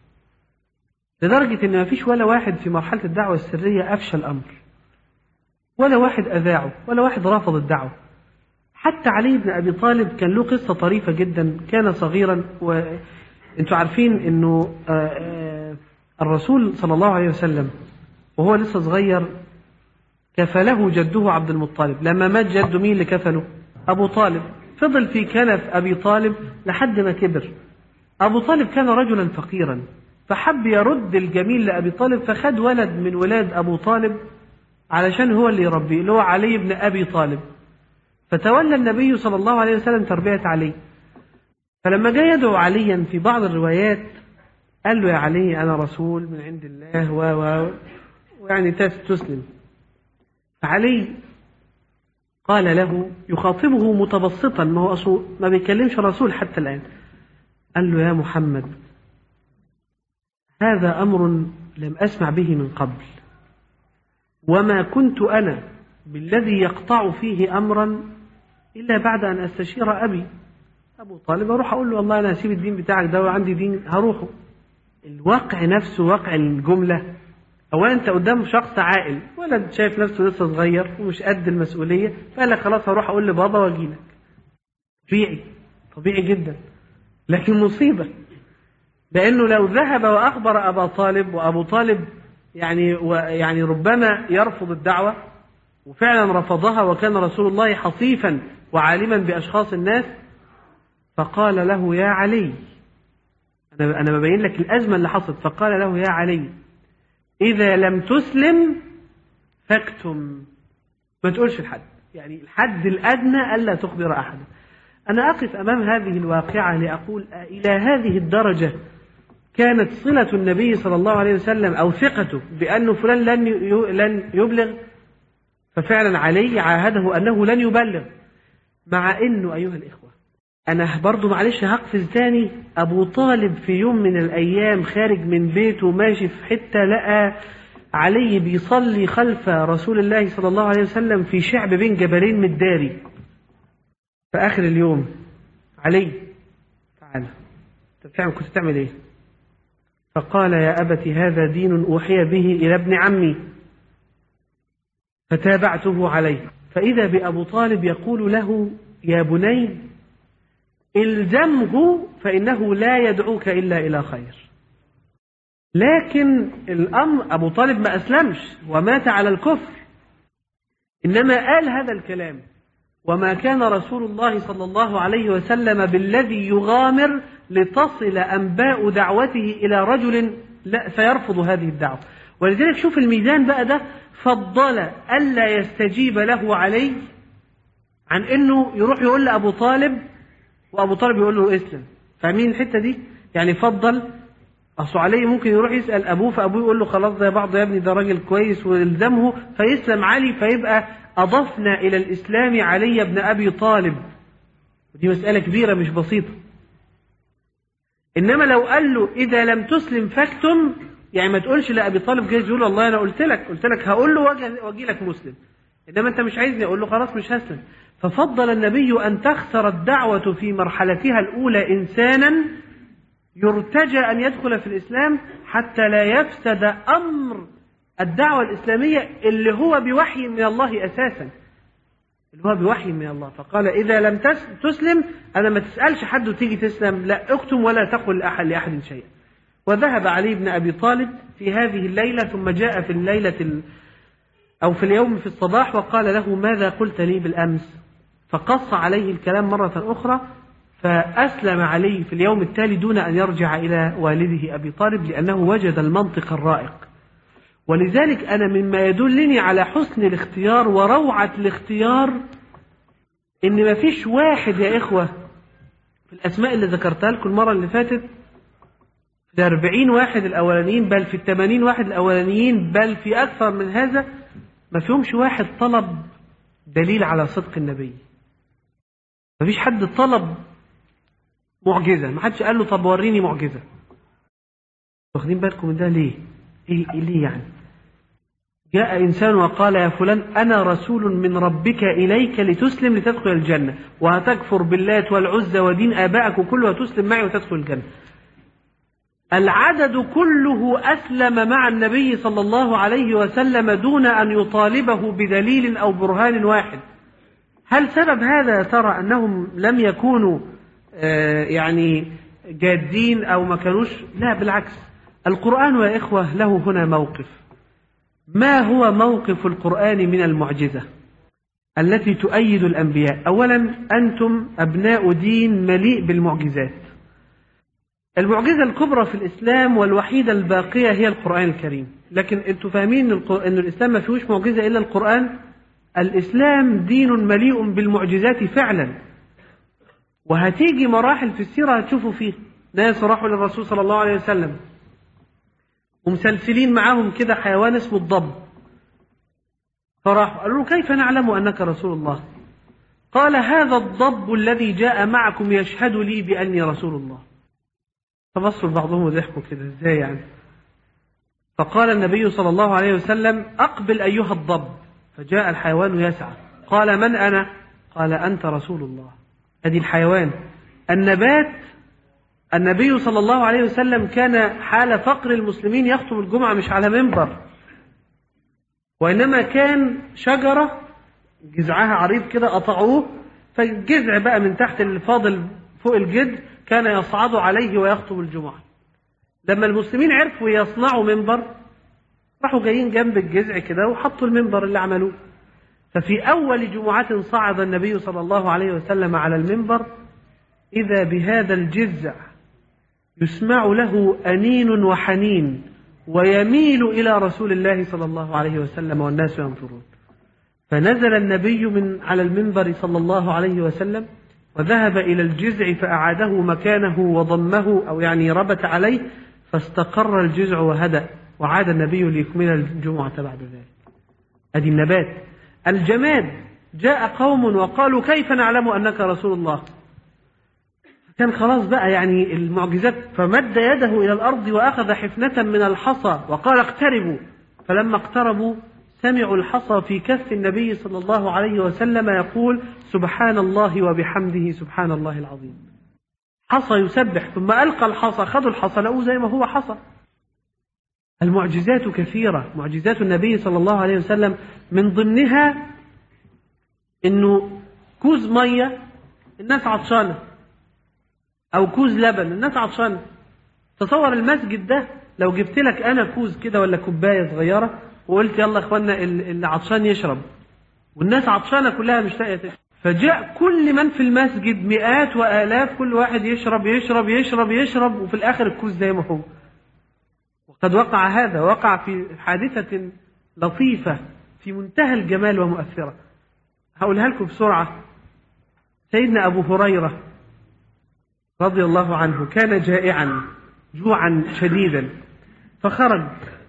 لدرجة أن ما فيش ولا واحد في مرحلة الدعوة السرية أفشل الأمر، ولا واحد أذاعه، ولا واحد رافض الدعوة. حتى علي بن أبي طالب كان له قصة طريفة جدا. كان صغيرا، وانتوا عارفين أنه الرسول صلى الله عليه وسلم وهو لسه صغير كفله جده عبد المطلب. لما مات جده مين اللي كفله؟ أبو طالب. فضل في كنف أبي طالب لحد ما كبر. أبو طالب كان رجلا فقيرا، فحب يرد الجميل لأبي طالب، فخد ولد من ولاد أبو طالب علشان هو اللي يربيه، اللي هو علي بن أبي طالب. فتولى النبي صلى الله عليه وسلم تربية علي. فلما جاء يدعو عليا في بعض الروايات قال له يا علي أنا رسول من عند الله و و ويعني تسلم. فعلي قال له يخاطبه متبسطا، ما هو أصول ما بيكلمش رسول حتى الآن، قال له يا محمد هذا أمر لم أسمع به من قبل، وما كنت أنا بالذي يقطع فيه أمرا إلا بعد أن أستشير أبي أبو طالب. أروح أقول له والله أنا هسيب الدين بتاعك ده وعندي دين هروحه. الواقع نفسه واقع الجملة. أولا أنت قدام شخص عاقل، ولد شايف نفسه لسه صغير ومش قد المسؤولية، فقال لك خلاص هروح أقول لبابا وأجيلك. طبيعي طبيعي جدا، لكن مصيبة، لأنه لو ذهب وأخبر أبا طالب وأبو طالب يعني يعني ربما يرفض الدعوة، وفعلا رفضها وكان رسول الله حصيفا وعالما بأشخاص الناس. فقال له يا علي، أنا أنا ببين لك الأزمة اللي حصلت. فقال له يا علي إذا لم تسلم فاكتم، ما تقولش لحد، يعني الحد الأدنى ألا تخبر أحدا. أنا أقف أمام هذه الواقعة لأقول إلى هذه الدرجة كانت صلة النبي صلى الله عليه وسلم أو ثقته بأنه فلان لن لن يبلغ. ففعلا علي عاهده أنه لن يبلغ، مع أنه أيها الإخوة أنا برضو معلش هقفز تاني. أبو طالب في يوم من الأيام خارج من بيته ماشي في حتة، لقى علي بيصلي خلف رسول الله صلى الله عليه وسلم في شعب بين جبلين مداري. في آخر اليوم علي تعالى أنت كنت تعمل إيه؟ فقال يا أبت هذا دين أوحي به إلى ابن عمي. فتابعته عليه، فإذا بأبو طالب يقول له يا بني الزمه فإنه لا يدعوك إلا إلى خير. لكن الأمر أبو طالب ما أسلمش ومات على الكفر، إنما قال هذا الكلام. وما كان رسول الله صلى الله عليه وسلم بالذي يغامر لتصل أنباء دعوته إلى رجل لا سيرفض هذه الدعوة. ولذلك شوف الميزان بقى ده، فضل ألا يستجيب له علي عن أنه يروح يقول لأبو طالب وأبو طالب يقول له اسلم. فاهمين الحتة دي؟ يعني فضل أصل علي ممكن يروح يسأل أبوه، فأبوه يقول له خلاص زي بعض يا ابني، ده راجل كويس، ويلزمه فيسلم علي، فيبقى أضفنا إلى الإسلام علي بن أبي طالب. ودي مسألة كبيرة مش بسيطة. إنما لو قال له إذا لم تسلم فاكتم، يعني ما تقولش لأبي طالب جاي يقول والله أنا قلت لك قلت لك هقول له واجي لك مسلم، إنما أنت مش عايزني أقول له خلاص مش هسلم. ففضل النبي أن تخسر الدعوة في مرحلتها الأولى إنسانا يرتجى أن يدخل في الإسلام حتى لا يفسد أمر الدعوة الإسلامية اللي هو بوحي من الله أساسا، اللي هو بوحي من الله. فقال إذا لم تسلم، أنا ما تسألش حد وتيجي تسلم، لا اكتم ولا تقل لأحد لأحد شيئا. وذهب علي بن أبي طالب في هذه الليلة، ثم جاء في الليلة ال... أو في اليوم في الصباح وقال له ماذا قلت لي بالأمس؟ فقص عليه الكلام مرة أخرى، فأسلم علي في اليوم التالي دون أن يرجع إلى والده أبي طالب، لأنه وجد المنطق الرائق. ولذلك أنا مما يدلني على حسن الاختيار وروعة الاختيار إن ما فيش واحد يا إخوة في الأسماء اللي ذكرتها لكم المرة اللي فاتت، في الأربعين واحد الأولانيين، بل في الثمانين واحد الأولانيين، بل في أكثر من هذا، ما فيهمش واحد طلب دليل على صدق النبي. ما فيش حد طلب معجزة، ما حدش قال له طب وريني معجزة. واخدين بالكم من ده ليه؟ إيه ليه يعني؟ جاء إنسان وقال يا فلان أنا رسول من ربك إليك لتسلم لتدخل الجنة، وهتكفر باللات والعزى ودين آبائك وكله وتسلم معي وتدخل الجنة. العدد كله أسلم مع النبي صلى الله عليه وسلم دون أن يطالبه بدليل أو برهان واحد. هل سبب هذا يا ترى أنهم لم يكونوا آه يعني جادين أو ما كانوش؟ لا بالعكس، القرآن يا إخوة له هنا موقف. ما هو موقف القرآن من المعجزة التي تؤيد الأنبياء؟ أولا أنتم أبناء دين مليء بالمعجزات. المعجزة الكبرى في الإسلام والوحيدة الباقية هي القرآن الكريم. لكن أنتم فاهمين أن الإسلام ما فيهوش معجزة إلا القرآن؟ الإسلام دين مليء بالمعجزات فعلا، وهتيجي مراحل في السيرة هتشوفوا فيه ناس راحوا للرسول صلى الله عليه وسلم ومسلسلين معاهم كده حيوان اسمه الضب، فراحوا قالوا له كيف نعلم أنك رسول الله؟ قال هذا الضب الذي جاء معكم يشهد لي بأني رسول الله. فبصوا لبعضهم وضحكوا كده ازاي يعني؟ فقال النبي صلى الله عليه وسلم أقبل أيها الضب. فجاء الحيوان يسعى، قال من أنا؟ قال أنت رسول الله. هذه الحيوان. النبات، النبي صلى الله عليه وسلم كان حال فقر المسلمين يخطب الجمعة مش على منبر، وإنما كان شجرة جذعها عريض كده قطعوه، فالجذع بقى من تحت اللي فاضل فوق الجذع كان يصعد عليه ويخطب الجمعة. لما المسلمين عرفوا يصنعوا منبر راحوا جايين جنب الجذع كده وحطوا المنبر اللي عملوه. ففي أول جمعة صعد النبي صلى الله عليه وسلم على المنبر إذا بهذا الجذع يسمع له أنين وحنين ويميل إلى رسول الله صلى الله عليه وسلم والناس ينظرون. فنزل النبي من على المنبر صلى الله عليه وسلم وذهب إلى الجذع فأعاده مكانه وضمه، أو يعني ربت عليه، فاستقر الجذع وهدأ، وعاد النبي ليكمل الجمعة بعد ذلك. أدي النبات. الجماد، جاء قوم وقالوا كيف نعلم أنك رسول الله؟ كان خلاص بقى يعني المعجزات، فمد يده إلى الأرض وأخذ حفنة من الحصى وقال اقتربوا. فلما اقتربوا سمعوا الحصى في كف النبي صلى الله عليه وسلم يقول سبحان الله وبحمده سبحان الله العظيم. حصى يسبح، ثم ألقى الحصى، خذوا الحصى لقوه زي ما هو حصى. المعجزات كثيرة، معجزات النبي صلى الله عليه وسلم من ضمنها إنه كوز مية الناس عطشانة، أو كوز لبن الناس عطشانة. تصور المسجد ده لو جبت لك أنا كوز كده ولا كوباية صغيرة وقلت يلا إخواننا اللي عطشان يشرب، والناس عطشانة كلها مش لاقية تشرب، فجاء كل من في المسجد مئات وآلاف كل واحد يشرب يشرب يشرب يشرب، وفي الآخر الكوز زي ما هو. وقد وقع هذا، وقع في حادثة لطيفة في منتهى الجمال ومؤثرة، هقولها لكم بسرعة. سيدنا أبو هريرة رضي الله عنه كان جائعا جوعا شديدا، فخرج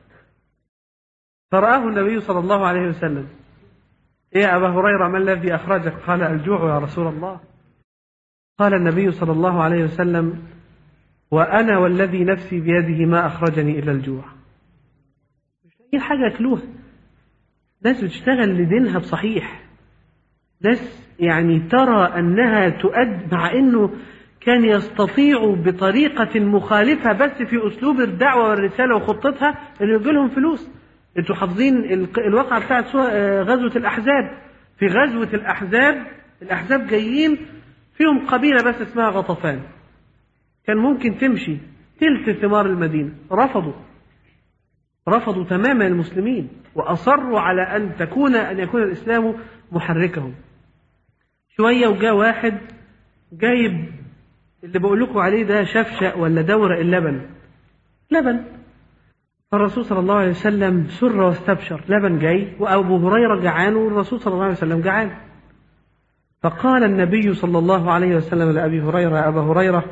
فرآه النبي صلى الله عليه وسلم. إيه يا أبا هريرة ما الذي أخرجك؟ قال الجوع يا رسول الله. قال النبي صلى الله عليه وسلم وأنا والذي نفسي بيده ما أخرجني إلا الجوع. مش أي حاجة أكلوها، ناس بتشتغل لدينها بصحيح، ناس يعني ترى أنها تؤد، مع أنه كان يستطيع بطريقة مخالفة بس في أسلوب الدعوة والرسالة وخطتها أن يجي لهم فلوس. أنتوا حافظين الواقعة بتاعت غزوة الأحزاب؟ في غزوة الأحزاب الأحزاب جايين فيهم قبيلة بس اسمها غطفان، كان ممكن تمشي تلت ثمار المدينة، رفضوا رفضوا تماما المسلمين وأصروا على أن تكون أن يكون الإسلام محركهم. شوية وجاء واحد جايب اللي بقول لكم عليه ده شفشق ولا دورق اللبن، لبن. فالرسول صلى الله عليه وسلم سر واستبشر، لبن جاي وأبو هريرة جعان والرسول صلى الله عليه وسلم جعان. فقال النبي صلى الله عليه وسلم لأبي هريرة يا أبا هريرة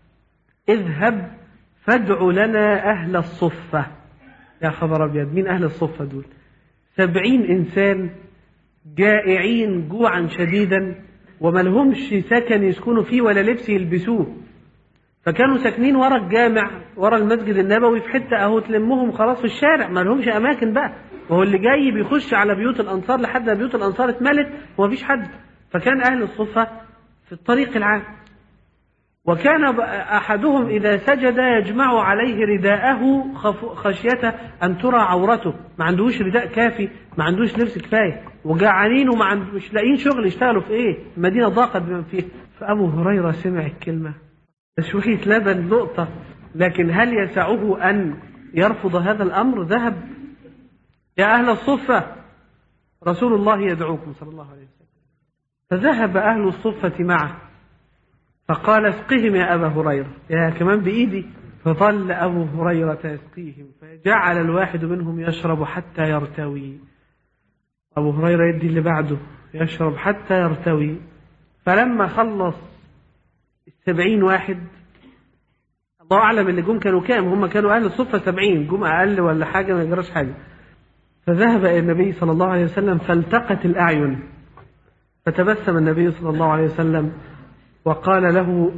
اذهب فادع لنا أهل الصفة. يا خبر أبيض، مين أهل الصفة دول؟ سبعين إنسان جائعين جوعا شديدا وما لهمش سكن يسكنوا فيه ولا لبس يلبسوه، فكانوا ساكنين ورا الجامع ورا المسجد النبوي في حتة اهو تلمهم خلاص في الشارع، ما لهمش اماكن بقى، وهو اللي جاي بيخش على بيوت الانصار لحد ما بيوت الانصار اتملت ومفيش حد. فكان اهل الصفة في الطريق العام، وكان احدهم اذا سجد يجمع عليه رداءه خشية ان ترى عورته، ما عندوش رداء كافي، ما عندوش لبس كفاية، وجعانين وما مش لاقيين شغل يشتغلوا في ايه، المدينة ضاقت بما فيها. فابو هريرة سمع الكلمة شوية لبن نقطة، لكن هل يسعه أن يرفض هذا الأمر؟ ذهب يا أهل الصفة رسول الله يدعوكم صلى الله عليه وسلم. فذهب أهل الصفة معه فقال اسقهم يا أبا هريرة، يا كمان بإيدي. فظل أبو هريرة يسقيهم، فجعل الواحد منهم يشرب حتى يرتوي. أبو هريرة يدي اللي بعده يشرب حتى يرتوي. فلما خلص السبعين واحد، الله أعلم اللي جم كانوا كام، هم كانوا أهل الصفة سبعين، جم أقل ولا حاجة ما يجراش حاجة. فذهب إلى النبي صلى الله عليه وسلم فالتقت الأعين، فتبسم النبي صلى الله عليه وسلم وقال له،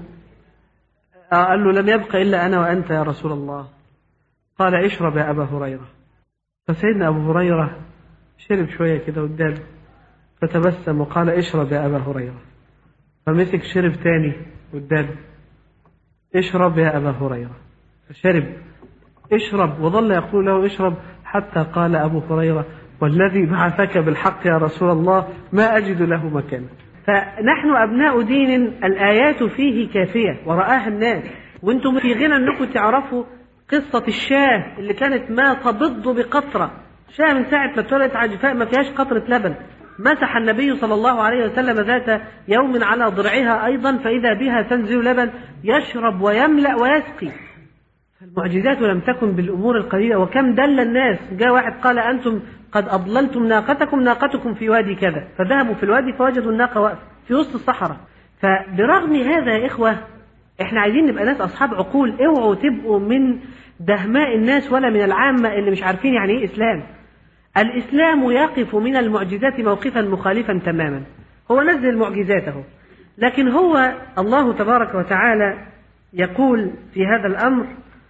قال له لم يبق إلا أنا وأنت يا رسول الله. قال اشرب يا أبا هريرة. فسيدنا أبو هريرة شرب شوية كده قدام، فتبسم وقال اشرب يا أبا هريرة. فمسك شرب تاني قدام، اشرب يا أبا هريرة. فشرب اشرب، وظل يقول له اشرب حتى قال أبو هريرة والذي بعثك بالحق يا رسول الله ما أجد له مكانا. فنحن أبناء دين الآيات فيه كافية ورآها الناس، وانتم في غنى أنكم تعرفوا قصة الشاة اللي كانت ما تبض بقطرة، شاة من ساعة ما اتولدت عجفاء ما فيهاش قطرة لبن. مسح النبي صلى الله عليه وسلم ذات يوم على ضرعها أيضا فإذا بها تنزل لبن يشرب ويملأ ويسقي. المعجزات لم تكن بالأمور القليلة، وكم دل الناس. جاء واحد قال أنتم قد أضللتم ناقتكم، ناقتكم في وادي كذا، فذهبوا في الوادي فوجدوا الناقة واقفة في وسط الصحراء. فبرغم هذا يا إخوة إحنا عايزين نبقى ناس أصحاب عقول، اوعوا تبقوا من دهماء الناس ولا من العامة اللي مش عارفين يعني إيه إسلام. الإسلام يقف من المعجزات موقفا مخالفا تماما، هو نزل معجزاته، لكن هو الله تبارك وتعالى يقول في هذا الأمر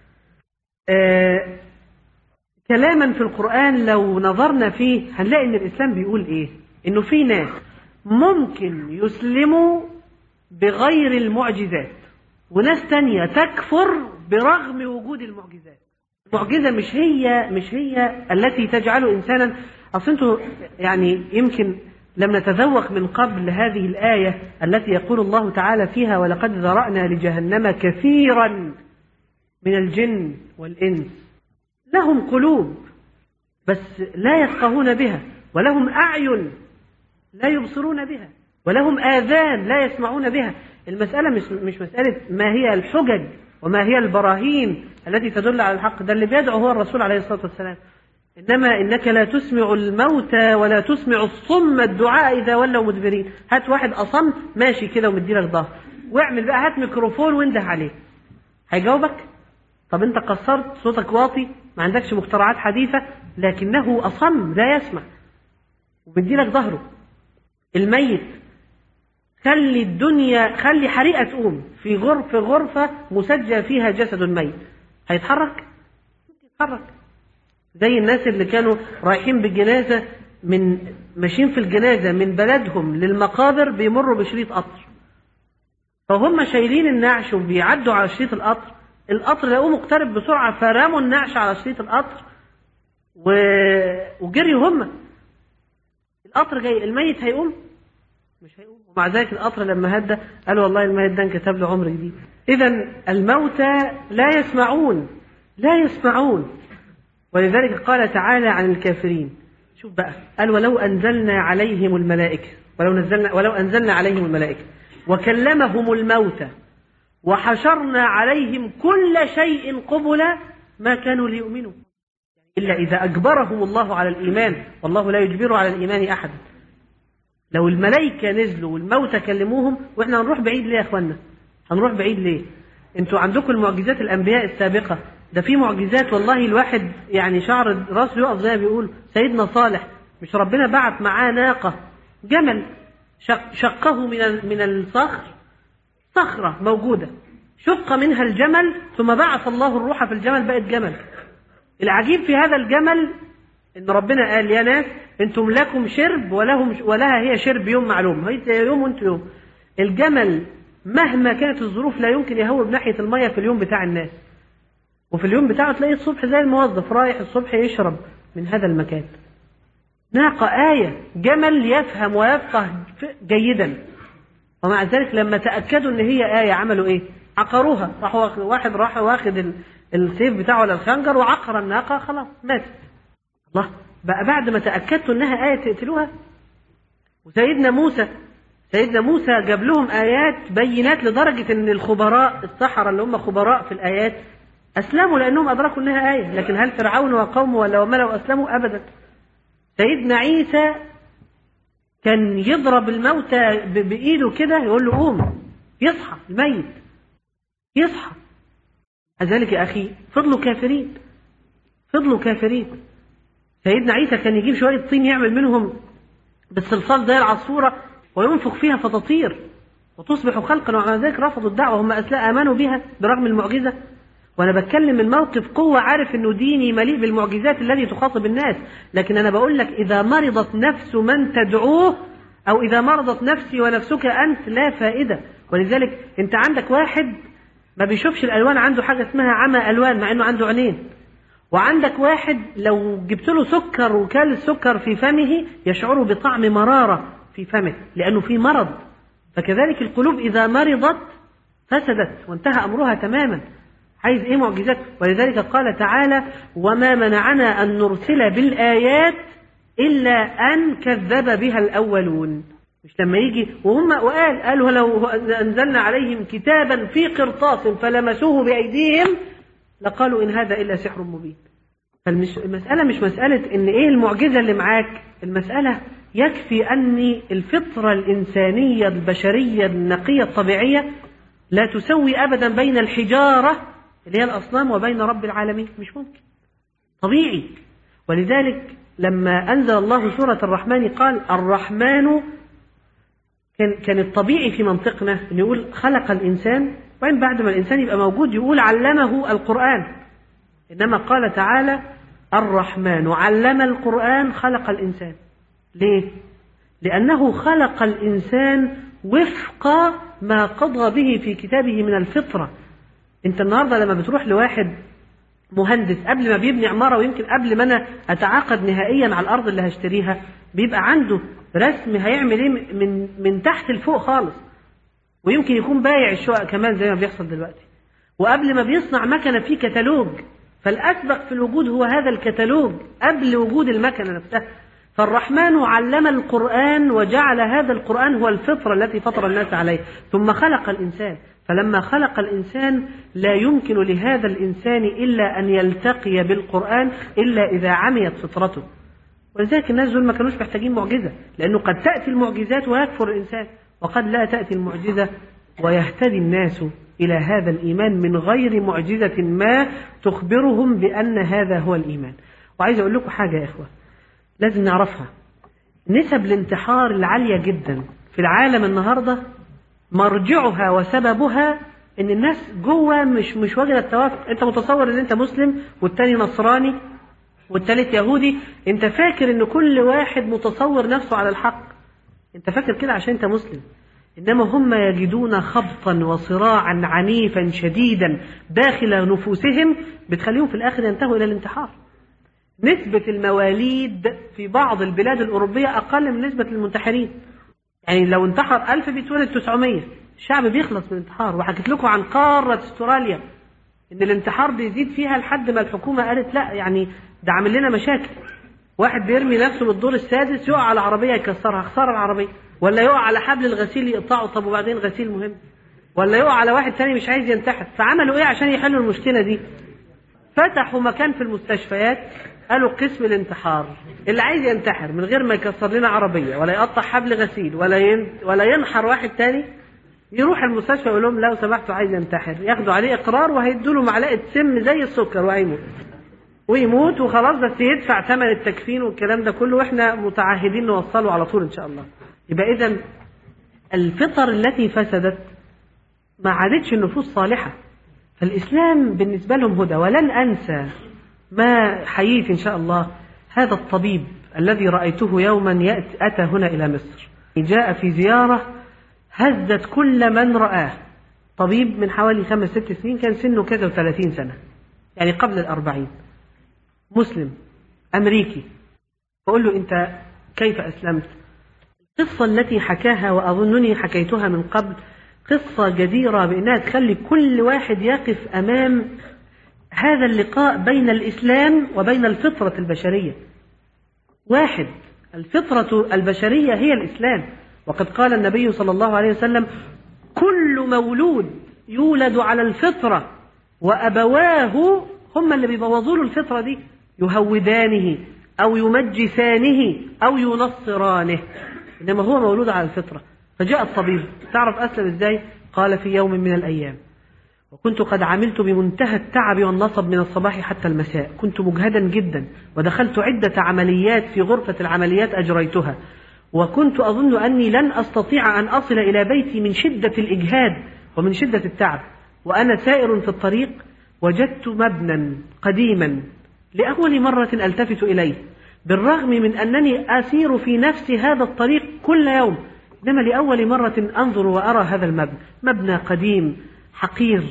آه كلاما في القرآن لو نظرنا فيه هنلاقي أن الإسلام بيقول إيه، إنه في ناس ممكن يسلموا بغير المعجزات، وناس تانية تكفر برغم وجود المعجزات. المعجزة مش هي مش هي التي تجعل إنسانا، أصل أنتوا يعني يمكن لم نتذوق من قبل هذه الآية التي يقول الله تعالى فيها ولقد ذرأنا لجهنم كثيرا من الجن والإنس لهم قلوب بس لا يفقهون بها، ولهم أعين لا يبصرون بها، ولهم آذان لا يسمعون بها. المسألة مش مش مسألة ما هي الحجج وما هي البراهين التي تدل على الحق، ده اللي بيدعو هو الرسول عليه الصلاة والسلام. إنما إنك لا تسمع الموتى ولا تسمع الصم الدعاء إذا ولوا مدبرين. هات واحد أصم ماشي كده ومديلك ظهر، واعمل بقى هات ميكروفون وانده عليه، هيجاوبك؟ طب انت قصرت، صوتك واطي، ما عندكش مخترعات حديثة، لكنه أصم لا يسمع وبيديلك ظهره. الميت خلي الدنيا، خلي حريقة تقوم في غرفة غرفة مسجل فيها جسد ميت، هيتحرك؟ يتحرك. زي الناس اللي كانوا رايحين بالجنازة، من ماشيين في الجنازة من بلدهم للمقابر بيمروا بشريط قطر، فهم شايلين النعش وبيعدوا على شريط القطر، القطر لقوه مقترب بسرعة فرموا النعش على شريط القطر و... وجريوا هم. القطر جاي، الميت هيقوم؟ مش هيقوم. ومع ذلك القطر لما هدى قالوا والله الميت ده انكتب له عمر جديد. إذا الموتى لا يسمعون، لا يسمعون. ولذلك قال تعالى عن الكافرين، شوف بقى، قال ولو أنزلنا عليهم الملائكة، ولو نزلنا ولو أنزلنا عليهم الملائكة وكلمهم الموتى وحشرنا عليهم كل شيء قبلا ما كانوا ليؤمنوا إلا إذا أجبرهم الله على الإيمان، والله لا يجبر على الإيمان أحدا. لو الملائكة نزلوا والموتى كلموهم، وإحنا هنروح بعيد ليه يا أخوانا؟ هنروح بعيد ليه؟ أنتوا عندكم المعجزات الأنبياء السابقة، ده في معجزات والله الواحد يعني شعر راسه يقف زي ما بيقول. سيدنا صالح مش ربنا بعت معاه ناقة جمل شق شقه من من الصخر، صخرة موجودة شق منها الجمل، ثم بعث الله الروح في الجمل بقت جمل. العجيب في هذا الجمل ان ربنا قال يا ناس انتم لكم شرب ولهم ولها هي شرب يوم معلوم، هي يوم وانتم يوم. الجمل مهما كانت الظروف لا يمكن يهوب ناحية المية في اليوم بتاع الناس، وفي اليوم بتاعه تلاقيه الصبح زي الموظف رايح الصبح يشرب من هذا المكان. ناقة آية، جمل يفهم ويفقه جيدا، ومع ذلك لما تأكدوا ان هي آية عملوا ايه؟ عقروها. راح واحد راح واخد السيف بتاعه ولا الخنجر وعقر الناقة، خلاص ماتت. الله، بقى بعد ما تأكدتوا انها آية تقتلوها؟ وسيدنا موسى سيدنا موسى جاب لهم آيات بينات لدرجة ان الخبراء السحرة اللي هم خبراء في الآيات أسلموا لأنهم أدركوا أنها آية. لكن هل فرعون وقومه ولا وملأوا أسلموا؟ أبدا. سيدنا عيسى كان يضرب الموتى بإيده كده يقول له قوم، يصحى الميت يصحى. أذلك يا أخي فضلوا كافرين، فضلوا كافرين. سيدنا عيسى كان يجيب شوية طين يعمل منهم بالصلصال زي العصفورة وينفخ فيها فتطير وتصبح خلقا، ومع ذلك رفضوا الدعوة. هم أسلاء آمنوا بها برغم المعجزة. وأنا بتكلم من موقف قوة، عارف أنه ديني مليء بالمعجزات التي تخاطب الناس، لكن أنا بقول لك إذا مرضت نفس من تدعوه أو إذا مرضت نفسي ونفسك أنت لا فائدة. ولذلك أنت عندك واحد ما بيشوفش الألوان، عنده حاجة اسمها عمى ألوان مع أنه عنده عينين. وعندك واحد لو جبت له سكر وكال السكر في فمه يشعر بطعم مرارة في فمه لأنه في مرض. فكذلك القلوب إذا مرضت فسدت وانتهى أمرها تماما. عايز ايه معجزات؟ ولذلك قال تعالى وما منعنا أن نرسل بالآيات إلا أن كذب بها الأولون. مش لما يجي وهم وقال قالوا لو أنزلنا عليهم كتابا في قرطاس فلمسوه بأيديهم لقالوا إن هذا إلا سحر مبين. فالمسألة مش مسألة إن إيه المعجزة اللي معاك، المسألة يكفي أن الفطرة الإنسانية البشرية النقية الطبيعية لا تسوي أبدا بين الحجارة اللي هي الأصنام وبين رب العالمين، مش ممكن، طبيعي. ولذلك لما أنزل الله سورة الرحمن قال الرحمن، كان كان الطبيعي في منطقنا أن يقول خلق الإنسان، وين بعد ما الإنسان يبقى موجود يقول علمه القرآن. إنما قال تعالى الرحمن علم القرآن خلق الإنسان. ليه؟ لأنه خلق الإنسان وفق ما قضى به في كتابه من الفطرة. انت النهاردة لما بتروح لواحد مهندس قبل ما بيبني عمارة، ويمكن قبل ما انا اتعاقد نهائيا على الارض اللي هشتريها، بيبقى عنده رسم هيعمل ايه من من تحت لفوق خالص، ويمكن يكون بايع الشقق كمان زي ما بيحصل دلوقتي. وقبل ما بيصنع مكنة في كتالوج، فالاسبق في الوجود هو هذا الكتالوج قبل وجود المكنة نفسها. فالرحمن علم القرآن وجعل هذا القرآن هو الفطرة التي فطر الناس عليه، ثم خلق الإنسان. فلما خلق الإنسان لا يمكن لهذا الإنسان إلا أن يلتقي بالقرآن إلا إذا عميت فطرته. ولذلك الناس دول ما كانوش محتاجين معجزة، لأنه قد تأتي المعجزات ويكفر الإنسان، وقد لا تأتي المعجزة ويهتدي الناس إلى هذا الإيمان من غير معجزة ما تخبرهم بأن هذا هو الإيمان. وعايز أقول لكم حاجة يا إخوة لازم نعرفها، نسب الانتحار العالية جدا في العالم النهاردة مرجعها وسببها ان الناس جوه مش مش واجده التوافق. انت متصور ان انت مسلم والتاني نصراني والتالت يهودي، انت فاكر ان كل واحد متصور نفسه على الحق، انت فاكر كده عشان انت مسلم، انما هم يجدون خبطا وصراعا عنيفا شديدا داخل نفوسهم بتخليهم في الاخر ينتهوا الى الانتحار. نسبة المواليد في بعض البلاد الأوروبية أقل من نسبة المنتحرين، يعني لو انتحر ألف بيتولد تسعمية، الشعب بيخلص من الانتحار. وحكيت لكم عن قارة استراليا إن الانتحار بيزيد فيها لحد ما الحكومة قالت لا، يعني ده عامل لنا مشاكل. واحد بيرمي نفسه من الدور السادس يقع على عربية يكسرها، خسارة العربية، ولا يقع على حبل الغسيل يقطعه، طب وبعدين غسيل مهم، ولا يقع على واحد تاني مش عايز ينتحر. فعملوا إيه عشان يحلوا المشكلة دي؟ فتحوا مكان في المستشفيات قالوا قسم الانتحار، اللي عايز ينتحر من غير ما يكسر لنا عربية ولا يقطع حبل غسيل ولا ين... ولا ينحر واحد تاني يروح المستشفى يقول لهم لو سمحتوا عايز ينتحر، ياخدوا عليه اقرار وهيدوا له معلقة سم زي السكر وهيموت ويموت وخلاص، بس يدفع ثمن التكفين والكلام ده كله، واحنا متعهدين نوصله على طول ان شاء الله. يبقى اذا الفطر التي فسدت ما عادتش النفوس صالحة، فالإسلام بالنسبة لهم هدى. ولن أنسى ما حييت إن شاء الله هذا الطبيب الذي رأيته يوما أتى هنا إلى مصر، جاء في زيارة هزت كل من رآه. طبيب من حوالي خمس ست سنين، كان سنه كذا وثلاثين سنة، يعني قبل الأربعين، مسلم أمريكي. فقول له أنت كيف أسلمت؟ القصة التي حكاها وأظنني حكيتها من قبل قصة جديرة بأنها تخلي كل واحد يقف أمام هذا اللقاء بين الإسلام وبين الفطرة البشرية. واحد، الفطرة البشرية هي الإسلام، وقد قال النبي صلى الله عليه وسلم كل مولود يولد على الفطرة وأبواه هم اللي بيبوظوا له الفطرة دي، يهودانه أو يمجسانه أو ينصرانه، إنما هو مولود على الفطرة. فجاء الطبيب، تعرف أسلم إزاي؟ قال في يوم من الأيام وكنت قد عملت بمنتهى التعب والنصب من الصباح حتى المساء، كنت مجهدا جدا ودخلت عدة عمليات في غرفة العمليات أجريتها، وكنت أظن أني لن أستطيع أن أصل إلى بيتي من شدة الإجهاد ومن شدة التعب. وأنا سائر في الطريق وجدت مبنى قديما لأول مرة ألتفت إليه، بالرغم من أنني أسير في نفس هذا الطريق كل يوم، إنما لأول مرة أنظر وأرى هذا المبنى، مبنى قديم حقير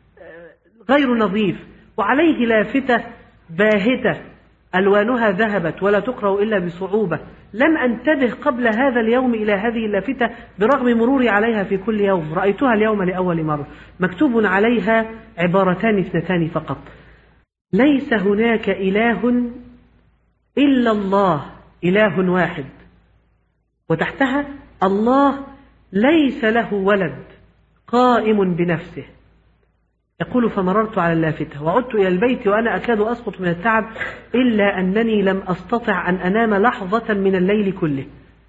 غير نظيف، وعليه لافتة باهتة ألوانها ذهبت ولا تقرأ إلا بصعوبة. لم أنتبه قبل هذا اليوم إلى هذه اللافتة برغم مروري عليها في كل يوم، رأيتها اليوم لأول مرة، مكتوب عليها عبارتان اثنتان فقط: ليس هناك إله إلا الله، إله واحد. وتحتها: الله ليس له ولد قائم بنفسه. يقول: فمررت على اللافتة وعدت إلى البيت وأنا أكاد أسقط من التعب، إلا أنني لم أستطع أن أنام لحظة من الليل كله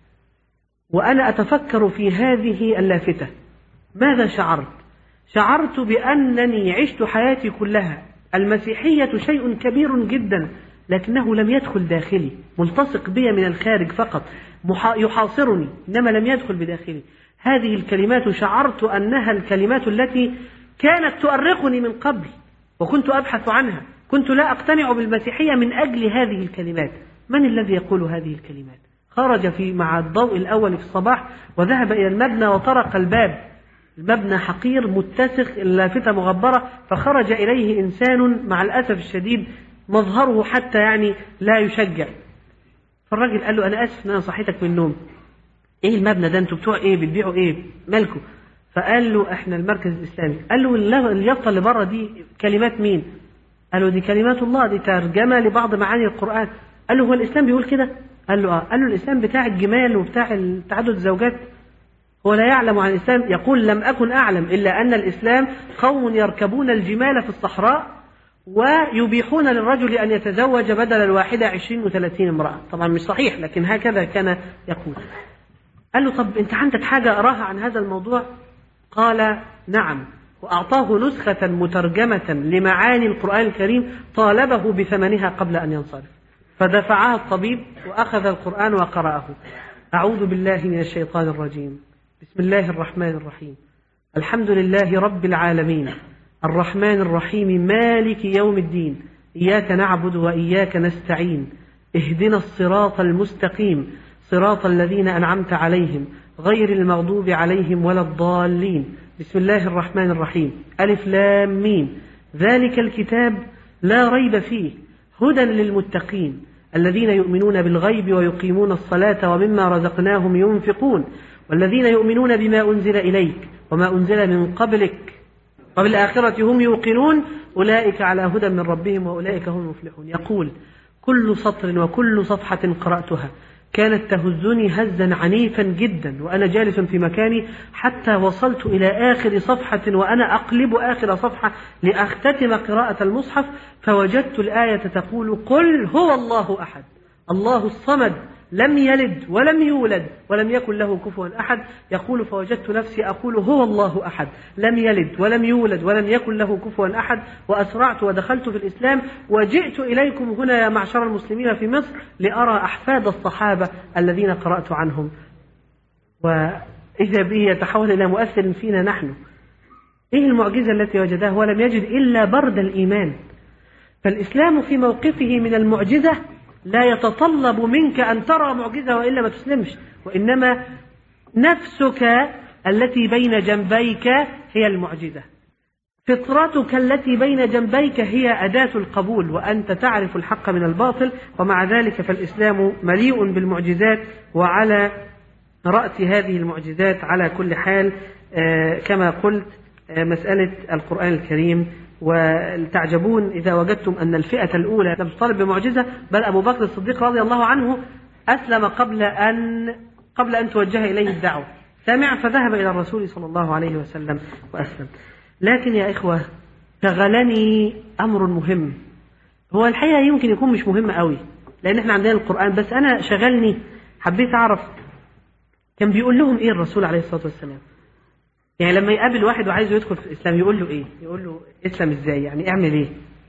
وأنا أتفكر في هذه اللافتة. ماذا شعرت؟ شعرت بأنني عشت حياتي كلها، المسيحية شيء كبير جدا لكنه لم يدخل داخلي، ملتصق بي من الخارج فقط، يحاصرني إنما لم يدخل بداخلي. هذه الكلمات شعرت أنها الكلمات التي كانت تؤرقني من قبل وكنت أبحث عنها، كنت لا أقتنع بالمسيحية من أجل هذه الكلمات. من الذي يقول هذه الكلمات؟ خرج في مع الضوء الأول في الصباح وذهب إلى المبنى وطرق الباب، المبنى حقير متسخ، اللافتة مغبرة، فخرج إليه إنسان مع الأسف الشديد مظهره حتى يعني لا يشجع. فالراجل قال له: أنا آسف أن أنا صحيتك من النوم، إيه المبنى ده؟ أنتوا بتوع إيه؟ بتبيعوا إيه؟ مالكم؟ فقال له: إحنا المركز الإسلامي. قال له: اليافطة اللي بره دي كلمات مين؟ قال له: دي كلمات الله، دي ترجمة لبعض معاني القرآن. قال له: هو الإسلام بيقول كده؟ قال له: آه. قال له: الإسلام بتاع الجمال وبتاع تعدد الزوجات، هو لا يعلم عن الإسلام؟ يقول: لم أكن أعلم إلا أن الإسلام قوم يركبون الجمال في الصحراء ويبيحون للرجل أن يتزوج بدل الواحدة عشرين وثلاثين امرأة. طبعا مش صحيح لكن هكذا كان يقول. قال له: طب أنت عندك حاجة أراها عن هذا الموضوع؟ قال: نعم، وأعطاه نسخة مترجمة لمعاني القرآن الكريم طالبه بثمنها قبل أن ينصرف، فدفعها الطبيب وأخذ القرآن وقرأه. أعوذ بالله من الشيطان الرجيم. بسم الله الرحمن الرحيم. الحمد لله رب العالمين الرحمن الرحيم مالك يوم الدين إياك نعبد وإياك نستعين اهدنا الصراط المستقيم صراط الذين أنعمت عليهم غير المغضوب عليهم ولا الضالين. بسم الله الرحمن الرحيم. ألف لام ميم ذلك الكتاب لا ريب فيه هدى للمتقين الذين يؤمنون بالغيب ويقيمون الصلاة ومما رزقناهم ينفقون والذين يؤمنون بما أنزل إليك وما أنزل من قبلك وبالآخرة هم يوقنون أولئك على هدى من ربهم وأولئك هم المفلحون. يقول كل سطر وكل صفحة قرأتها كانت تهزني هزا عنيفا جدا وأنا جالس في مكاني حتى وصلت إلى آخر صفحة وأنا أقلب آخر صفحة لأختتم قراءة المصحف فوجدت الآية تقول قل هو الله أحد الله الصمد لم يلد ولم يولد ولم يكن له كفوا أحد. يقول فوجدت نفسي أقول هو الله أحد لم يلد ولم يولد ولم يكن له كفوا أحد، وأسرعت ودخلت في الإسلام وجئت إليكم هنا يا معشر المسلمين في مصر لأرى أحفاد الصحابة الذين قرأت عنهم، وإذا به يتحول إلى مؤثر فينا نحن. إيه المعجزة التي وجدها؟ ولم يجد إلا برد الإيمان. فالإسلام في موقفه من المعجزة لا يتطلب منك أن ترى معجزة وإلا ما تسلمش، وإنما نفسك التي بين جنبيك هي المعجزة. فطرتك التي بين جنبيك هي أداة القبول، وأنت تعرف الحق من الباطل. ومع ذلك فالإسلام مليء بالمعجزات، وعلى رأس هذه المعجزات على كل حال آه كما قلت آه مسألة القرآن الكريم. وتعجبون إذا وجدتم أن الفئة الأولى لم تطالب بمعجزة، بل أبو بكر الصديق رضي الله عنه أسلم قبل أن قبل أن توجه إليه الدعوة، سمع فذهب إلى الرسول صلى الله عليه وسلم وأسلم. لكن يا إخوة شغلني أمر مهم، هو الحقيقة يمكن يكون مش مهم قوي لأن احنا عندنا القرآن، بس أنا شغلني حبيت أعرف كان بيقول لهم إيه الرسول عليه الصلاة والسلام. يعني لما يقابل واحد وعايزه يدخل في الإسلام يقول له إيه؟ يقول له اسلم إزاي؟ يعني اعمل إيه؟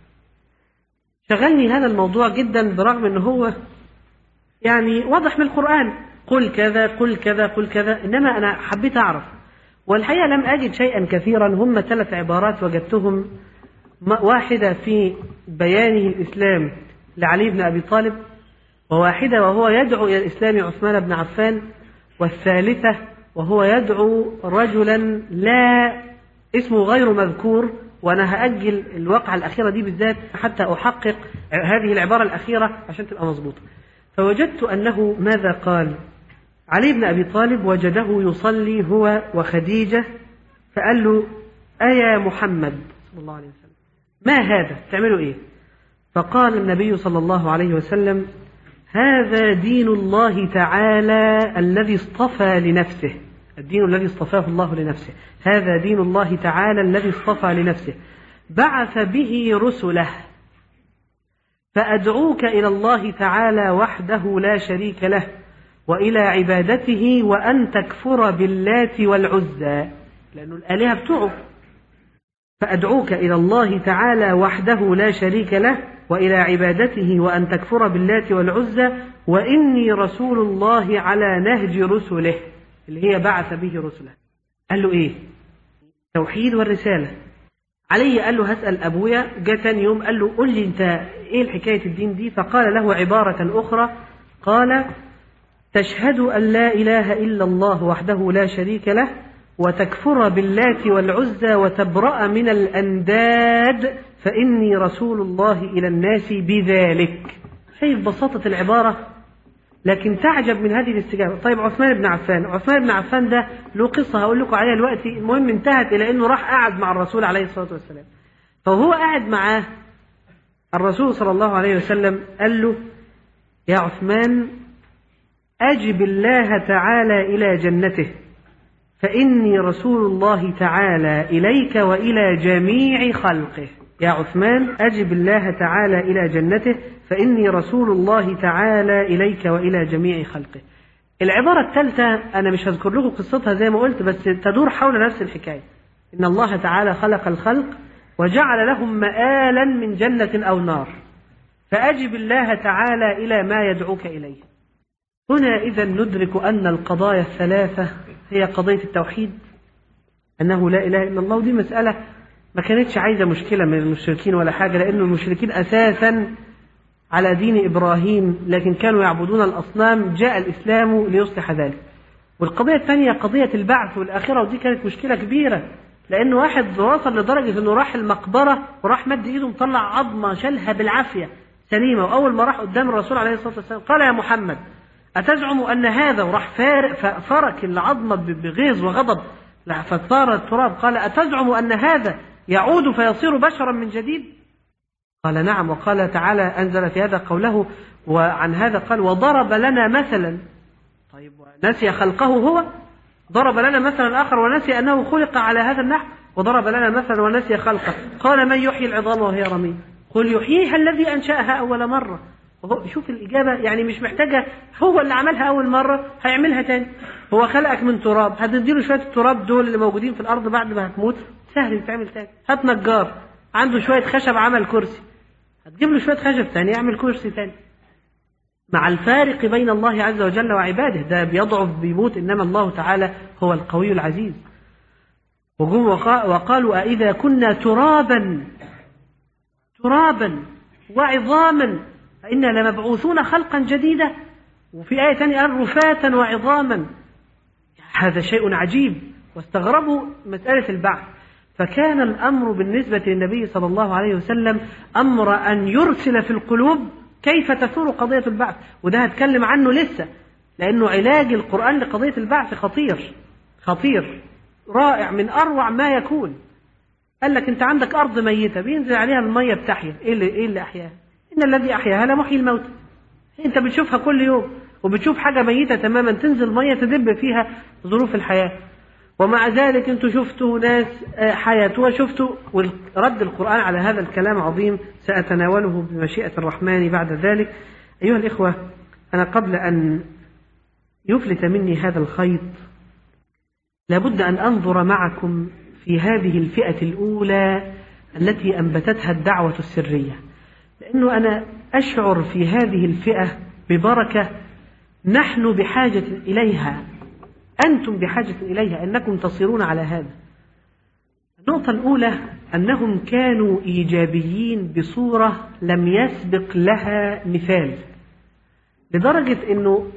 شغلني هذا الموضوع جدا برغم أنه هو يعني واضح من القرآن، قل كذا قل كذا قل كذا، إنما أنا حبيت أعرف. والحقيقة لم أجد شيئا كثيرا، هم ثلاث عبارات وجدتهم، واحدة في بيانه الإسلام لعلي بن أبي طالب، وواحدة وهو يدعو إلى الإسلام عثمان بن عفان، والثالثة وهو يدعو رجلا لا اسمه غير مذكور، وأنا هأجل الواقعة الأخيرة دي بالذات حتى أحقق هذه العبارة الأخيرة عشان تبقى مظبوطة. فوجدت أنه ماذا قال؟ علي بن أبي طالب وجده يصلي هو وخديجة، فقال له أيا محمد صلى الله عليه وسلم ما هذا؟ تعملوا إيه؟ فقال النبي صلى الله عليه وسلم هذا دين الله تعالى الذي اصطفى لنفسه، الدين الذي اصطفاه الله لنفسه، هذا دين الله تعالى الذي اصطفى لنفسه، بعث به رسله، فأدعوك إلى الله تعالى وحده لا شريك له وإلى عبادته وأن تكفر باللات والعزى، لأنه الآلهة بتوعه. فأدعوك إلى الله تعالى وحده لا شريك له وإلى عبادته وأن تكفر باللات والعزى وإني رسول الله على نهج رسله، اللي هي بعث به رسله. قال له إيه؟ توحيد والرسالة. علي قال له هسأل أبويا. جاء تاني يوم قال له قل لي أنت إيه الحكاية الدين دي؟ فقال له عبارة أخرى، قال تشهد أن لا إله إلا الله وحده لا شريك له وتكفر باللات والعزى وتبرأ من الأنداد فإني رسول الله إلى الناس بذلك. شايف بساطة العبارة؟ لكن تعجب من هذه الاستجابة. طيب عثمان بن عفان، عثمان بن عفان ده له قصة هقول لكم عليها دلوقتي، المهم انتهت إلى أنه راح قعد مع الرسول عليه الصلاة والسلام. فهو قاعد معاه الرسول صلى الله عليه وسلم قال له يا عثمان أجب الله تعالى إلى جنته فإني رسول الله تعالى إليك وإلى جميع خلقه. يا عثمان أجب الله تعالى إلى جنته فإني رسول الله تعالى إليك وإلى جميع خلقه. العبارة الثالثة أنا مش هذكر لكم قصتها زي ما قلت، بس تدور حول نفس الحكاية، إن الله تعالى خلق الخلق وجعل لهم مآلا من جنة أو نار، فأجب الله تعالى إلى ما يدعوك إليه. هنا إذا ندرك أن القضايا الثلاثة هي قضية التوحيد، أنه لا إله إلا الله، ودي مسألة ما كانتش عايزة مشكلة من المشركين ولا حاجة، لأن المشركين أساسا على دين إبراهيم لكن كانوا يعبدون الأصنام، جاء الإسلام ليصلح ذلك. والقضية الثانية قضية البعث والآخرة، ودي كانت مشكلة كبيرة، لأن واحد وصل لدرجة أنه راح المقبرة وراح مد إيده مطلع عظمة شالها بالعافية سليمة، وأول ما راح قدام الرسول عليه الصلاة والسلام قال يا محمد أتزعم أن هذا، وراح فرك العظمة بغيظ وغضب فصار التراب، قال أتزعم أن هذا يعود فيصير بشرا من جديد؟ قال نعم. وقال تعالى أنزل في هذا قوله، وعن هذا قال وضرب لنا مثلا. طيب نسي خلقه هو؟ ضرب لنا مثلا آخر ونسي أنه خلق على هذا النحو، وضرب لنا مثلا ونسي خلقه. قال من يحيي العظام وهي رميم؟ قل يحييها الذي أنشأها أول مرة. شوف الإجابة، يعني مش محتاجة، هو اللي عملها أول مرة هيعملها تاني. هو خلقك من تراب، هتديله شوية التراب دول اللي موجودين في الأرض بعد ما هتموت، سهل يتعمل تاني. هات نجار عنده شوية خشب عمل كرسي، هتجيب له شوية خشب تاني يعمل كرسي تاني. مع الفارق بين الله عز وجل وعباده، ده بيضعف بيموت، إنما الله تعالى هو القوي العزيز. وجم وقالوا أإذا كنا ترابا ترابا وعظاما فإنا لمبعوثون خلقا جديدا. وفي آية ثانية قال رفاتا وعظاما. هذا شيء عجيب، واستغربوا مسألة البعث. فكان الأمر بالنسبة للنبي صلى الله عليه وسلم أمر أن يرسل في القلوب كيف تثور قضية البعث، وده هتكلم عنه لسه، لأنه علاج القرآن لقضية البعث خطير خطير رائع من أروع ما يكون. قال لك أنت عندك أرض ميتة بينزل عليها المية بتحيا، إيه اللي, إيه اللي أحياها؟ إن الذي أحياها لمحيي الموت. أنت بتشوفها كل يوم، وبتشوف حاجة ميتة تماما تنزل مية تدب فيها ظروف الحياة، ومع ذلك أنتوا شفتوا ناس حياة وشفتوا. ورد القرآن على هذا الكلام عظيم سأتناوله بمشيئة الرحمن بعد ذلك. أيها الإخوة، أنا قبل أن يفلت مني هذا الخيط لابد أن أنظر معكم في هذه الفئة الأولى التي أنبتتها الدعوة السرية، لأنه أنا أشعر في هذه الفئة ببركة نحن بحاجة إليها، أنتم بحاجة إليها، أنكم تصيرون على هذا. النقطة الأولى أنهم كانوا إيجابيين بصورة لم يسبق لها مثال، لدرجة أنه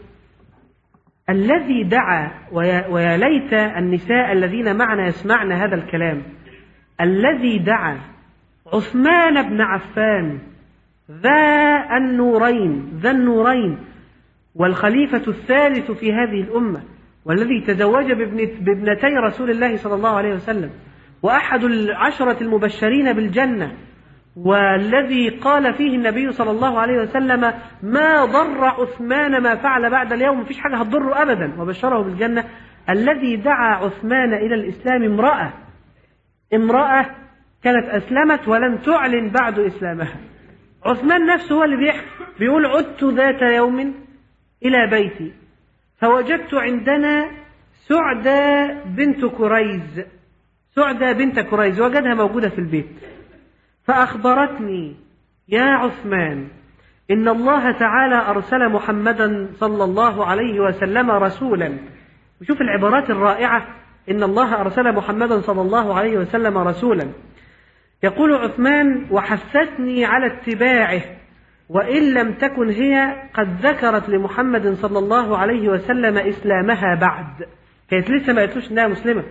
الذي دعا، ويا ليت النساء الذين معنا يسمعن هذا الكلام، الذي دعا عثمان بن عفان ذا النورين ذا النورين والخليفة الثالث في هذه الأمة، والذي تزوج بابنتي رسول الله صلى الله عليه وسلم، وأحد العشرة المبشرين بالجنة، والذي قال فيه النبي صلى الله عليه وسلم ما ضر عثمان ما فعل بعد اليوم، مفيش حاجة هتضره أبدا، وبشره بالجنة. الذي دعا عثمان إلى الإسلام امرأة امرأة كانت أسلمت ولم تعلن بعد إسلامها. عثمان نفسه هو اللي بيحكي، بيقول عدت ذات يوم إلى بيتي فوجدت عندنا سعدة بنت كريز سعدة بنت كريز وجدها موجودة في البيت، فأخبرتني يا عثمان إن الله تعالى أرسل محمدا صلى الله عليه وسلم رسولا. وشوف العبارات الرائعة، إن الله أرسل محمدا صلى الله عليه وسلم رسولا. يقول عثمان وحثتني على اتباعه، وإن لم تكن هي قد ذكرت لمحمد صلى الله عليه وسلم إسلامها بعد، كانت لسه ما قالتلوش إنها مسلمة.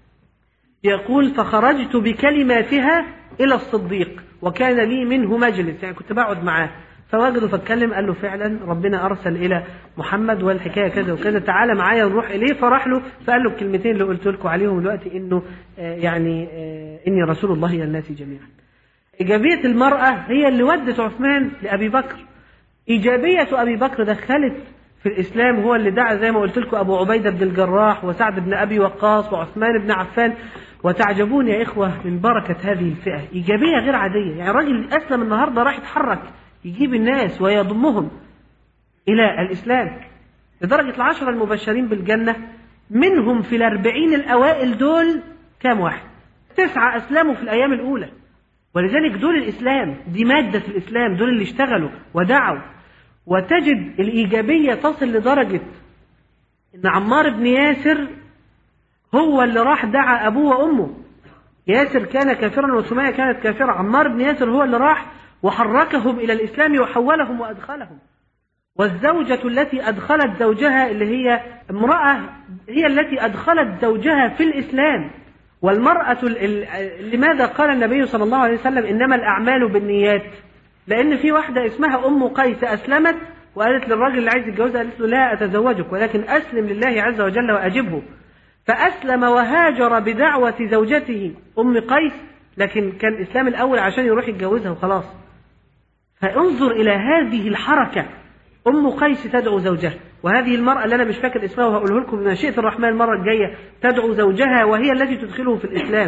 يقول فخرجت بكلماتها إلى الصديق وكان لي منه مجلس، يعني كنت بقعد معاه فوجده فاتكلم، قال له فعلا ربنا أرسل إلى محمد والحكاية كذا وكذا، تعالى معايا نروح إليه. فراح له فقال له الكلمتين اللي قلت لكم عليهم دلوقتي، إنه آه يعني آه إني رسول الله إلى الناس جميعا. إيجابية المرأة هي اللي ودت عثمان لأبي بكر. إيجابية أبي بكر دخلت في الإسلام، هو اللي دعا زي ما قلت لكم أبو عبيدة بن الجراح وسعد بن أبي وقاص وعثمان بن عفان. وتعجبون يا إخوة من بركة هذه الفئة، إيجابية غير عادية. يعني الراجل أسلم النهاردة راح يتحرك يجيب الناس ويضمهم إلى الإسلام، لدرجة العشرة المبشرين بالجنة منهم في الأربعين الأوائل دول كام واحد؟ تسعة أسلموا في الأيام الأولى، ولذلك دول الإسلام، دي مادة الإسلام، دول اللي اشتغلوا ودعوا. وتجد الإيجابية تصل لدرجة إن عمار بن ياسر هو اللي راح دعا أبوه وأمه. ياسر كان كافرا وسمية كانت كافرة، عمار بن ياسر هو اللي راح وحركهم إلى الإسلام وحولهم وأدخلهم. والزوجة التي أدخلت زوجها اللي هي امرأة هي التي أدخلت زوجها في الإسلام. والمرأة لماذا قال النبي صلى الله عليه وسلم إنما الأعمال بالنيات؟ لأن في واحدة اسمها أم قيس أسلمت وقالت للراجل اللي عايز يتجوزها، قالت له لا أتزوجك ولكن أسلم لله عز وجل وأجبه. فأسلم وهاجر بدعوة زوجته أم قيس، لكن كان الإسلام الأول عشان يروح يتجوزها وخلاص. فانظر إلى هذه الحركة، أم قيس تدعو زوجها، وهذه المرأة اللي أنا مش فاكر اسمها وهقوله لكم بمشيئة الرحمن المرة الجاية تدعو زوجها وهي التي تدخله في الإسلام.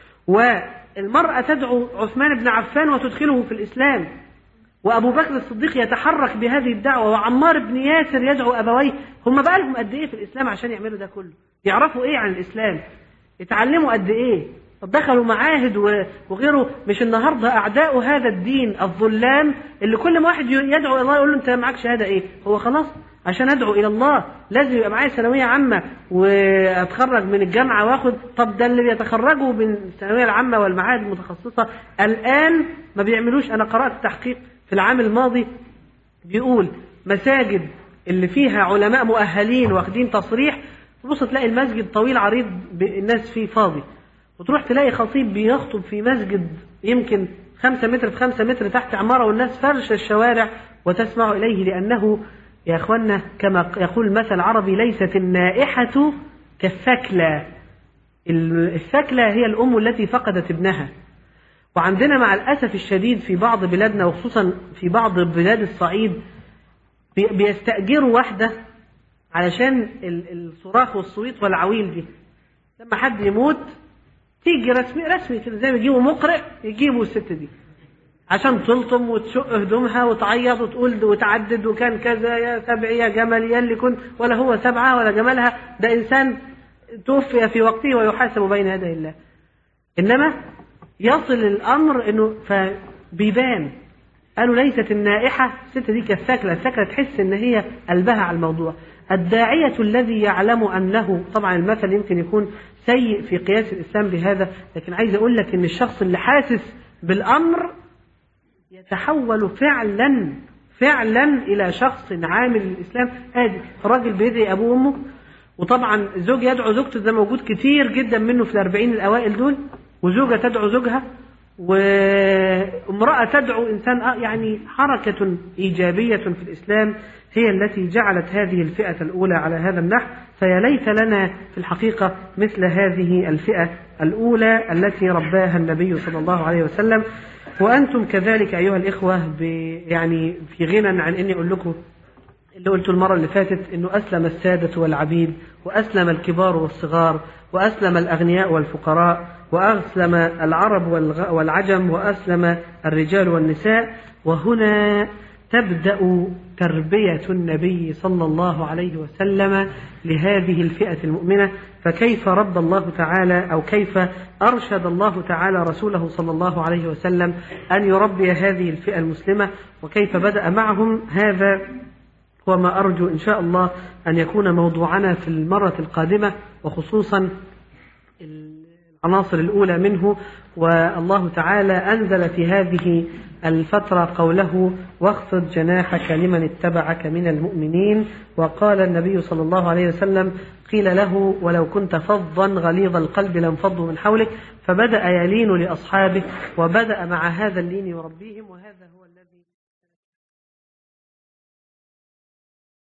والمرأة تدعو عثمان بن عفان وتدخله في الإسلام. وأبو بكر الصديق يتحرك بهذه الدعوة، وعمار بن ياسر يدعو أبويه. هم بقى لهم قد إيه في الإسلام عشان يعملوا ده كله؟ يعرفوا إيه عن الإسلام؟ اتعلموا قد إيه؟ دخلوا معاهد وغيره. مش النهارده أعداء هذا الدين الظلام اللي كل ما واحد يدعو إلى الله يقول له أنت معاك شهادة إيه؟ هو خلاص عشان أدعو إلى الله لازم يبقى معايا ثانوية عامة وأتخرج من الجامعة وآخد. طب ده اللي بيتخرجوا من الثانوية العامة والمعاهد المتخصصة الآن ما بيعملوش. أنا قرأت تحقيق في العام الماضي بيقول مساجد اللي فيها علماء مؤهلين واخدين تصريح، تبص تلاقي المسجد طويل عريض الناس فيه فاضي، وتروح تلاقي خطيب بيخطب في مسجد يمكن خمسة متر في خمسة متر تحت عمارة والناس فرش الشوارع وتسمع إليه. لأنه يا أخوانا كما يقول المثل العربي ليست النائحة كالثكلى. الثكلى هي الأم التي فقدت ابنها. وعندنا مع الأسف الشديد في بعض بلادنا وخصوصا في بعض بلاد الصعيد بيستأجروا واحدة علشان الصراخ والصويت والعويل دي. لما حد يموت تيجي رسمي رسمي كده زي ما يجيبوا مقرئ يجيبوا الست دي عشان تلطم وتشق هدومها وتعيط وتقول وتعدد وكان كذا يا سبعي يا جمل يا اللي كنت، ولا هو سبعة ولا جملها، ده إنسان توفي في وقته ويحاسب بين يدي الله. إنما يصل الأمر إنه فبيبان قالوا ليست النائحة الست دي كالثكلى. الثكلى تحس إن هي قلبها على الموضوع. الداعية الذي يعلم أنه، طبعا المثل يمكن يكون سيء في قياس الإسلام بهذا، لكن عايز أقول لك إن الشخص اللي حاسس بالأمر يتحول فعلا فعلا إلى شخص عامل الإسلام. هادي راجل بيدعي أبوه وأمه، وطبعا زوج يدعو زوجته، ده موجود كتير جدا منه في الأربعين الأوائل دول، وزوجة تدعو زوجها، وامرأة تدعو إنسان. يعني حركة إيجابية في الإسلام هي التي جعلت هذه الفئة الأولى على هذا النحو. فيا ليت لنا في الحقيقة مثل هذه الفئة الأولى التي رباها النبي صلى الله عليه وسلم. وأنتم كذلك أيها الإخوة يعني في غنى عن أني أقول لكم اللي قلت المرة اللي فاتت، أنه أسلم السادة والعبيد، وأسلم الكبار والصغار، وأسلم الأغنياء والفقراء، وأسلم العرب والعجم، وأسلم الرجال والنساء. وهنا تبدأ تربية النبي صلى الله عليه وسلم لهذه الفئة المؤمنة. فكيف رب الله تعالى أو كيف أرشد الله تعالى رسوله صلى الله عليه وسلم أن يربي هذه الفئة المسلمة، وكيف بدأ معهم. هذا هو ما أرجو إن شاء الله أن يكون موضوعنا في المرة القادمة، وخصوصا العناصر الأولى منه. والله تعالى أنزل في هذه الفترة قوله واخفض جناحك لمن اتبعك من المؤمنين. وقال النبي صلى الله عليه وسلم قيل له ولو كنت فظا غليظ القلب لانفضوا من حولك، فبدأ يلين لأصحابه وبدأ مع هذا اللين يربيهم. وهذا هو الذي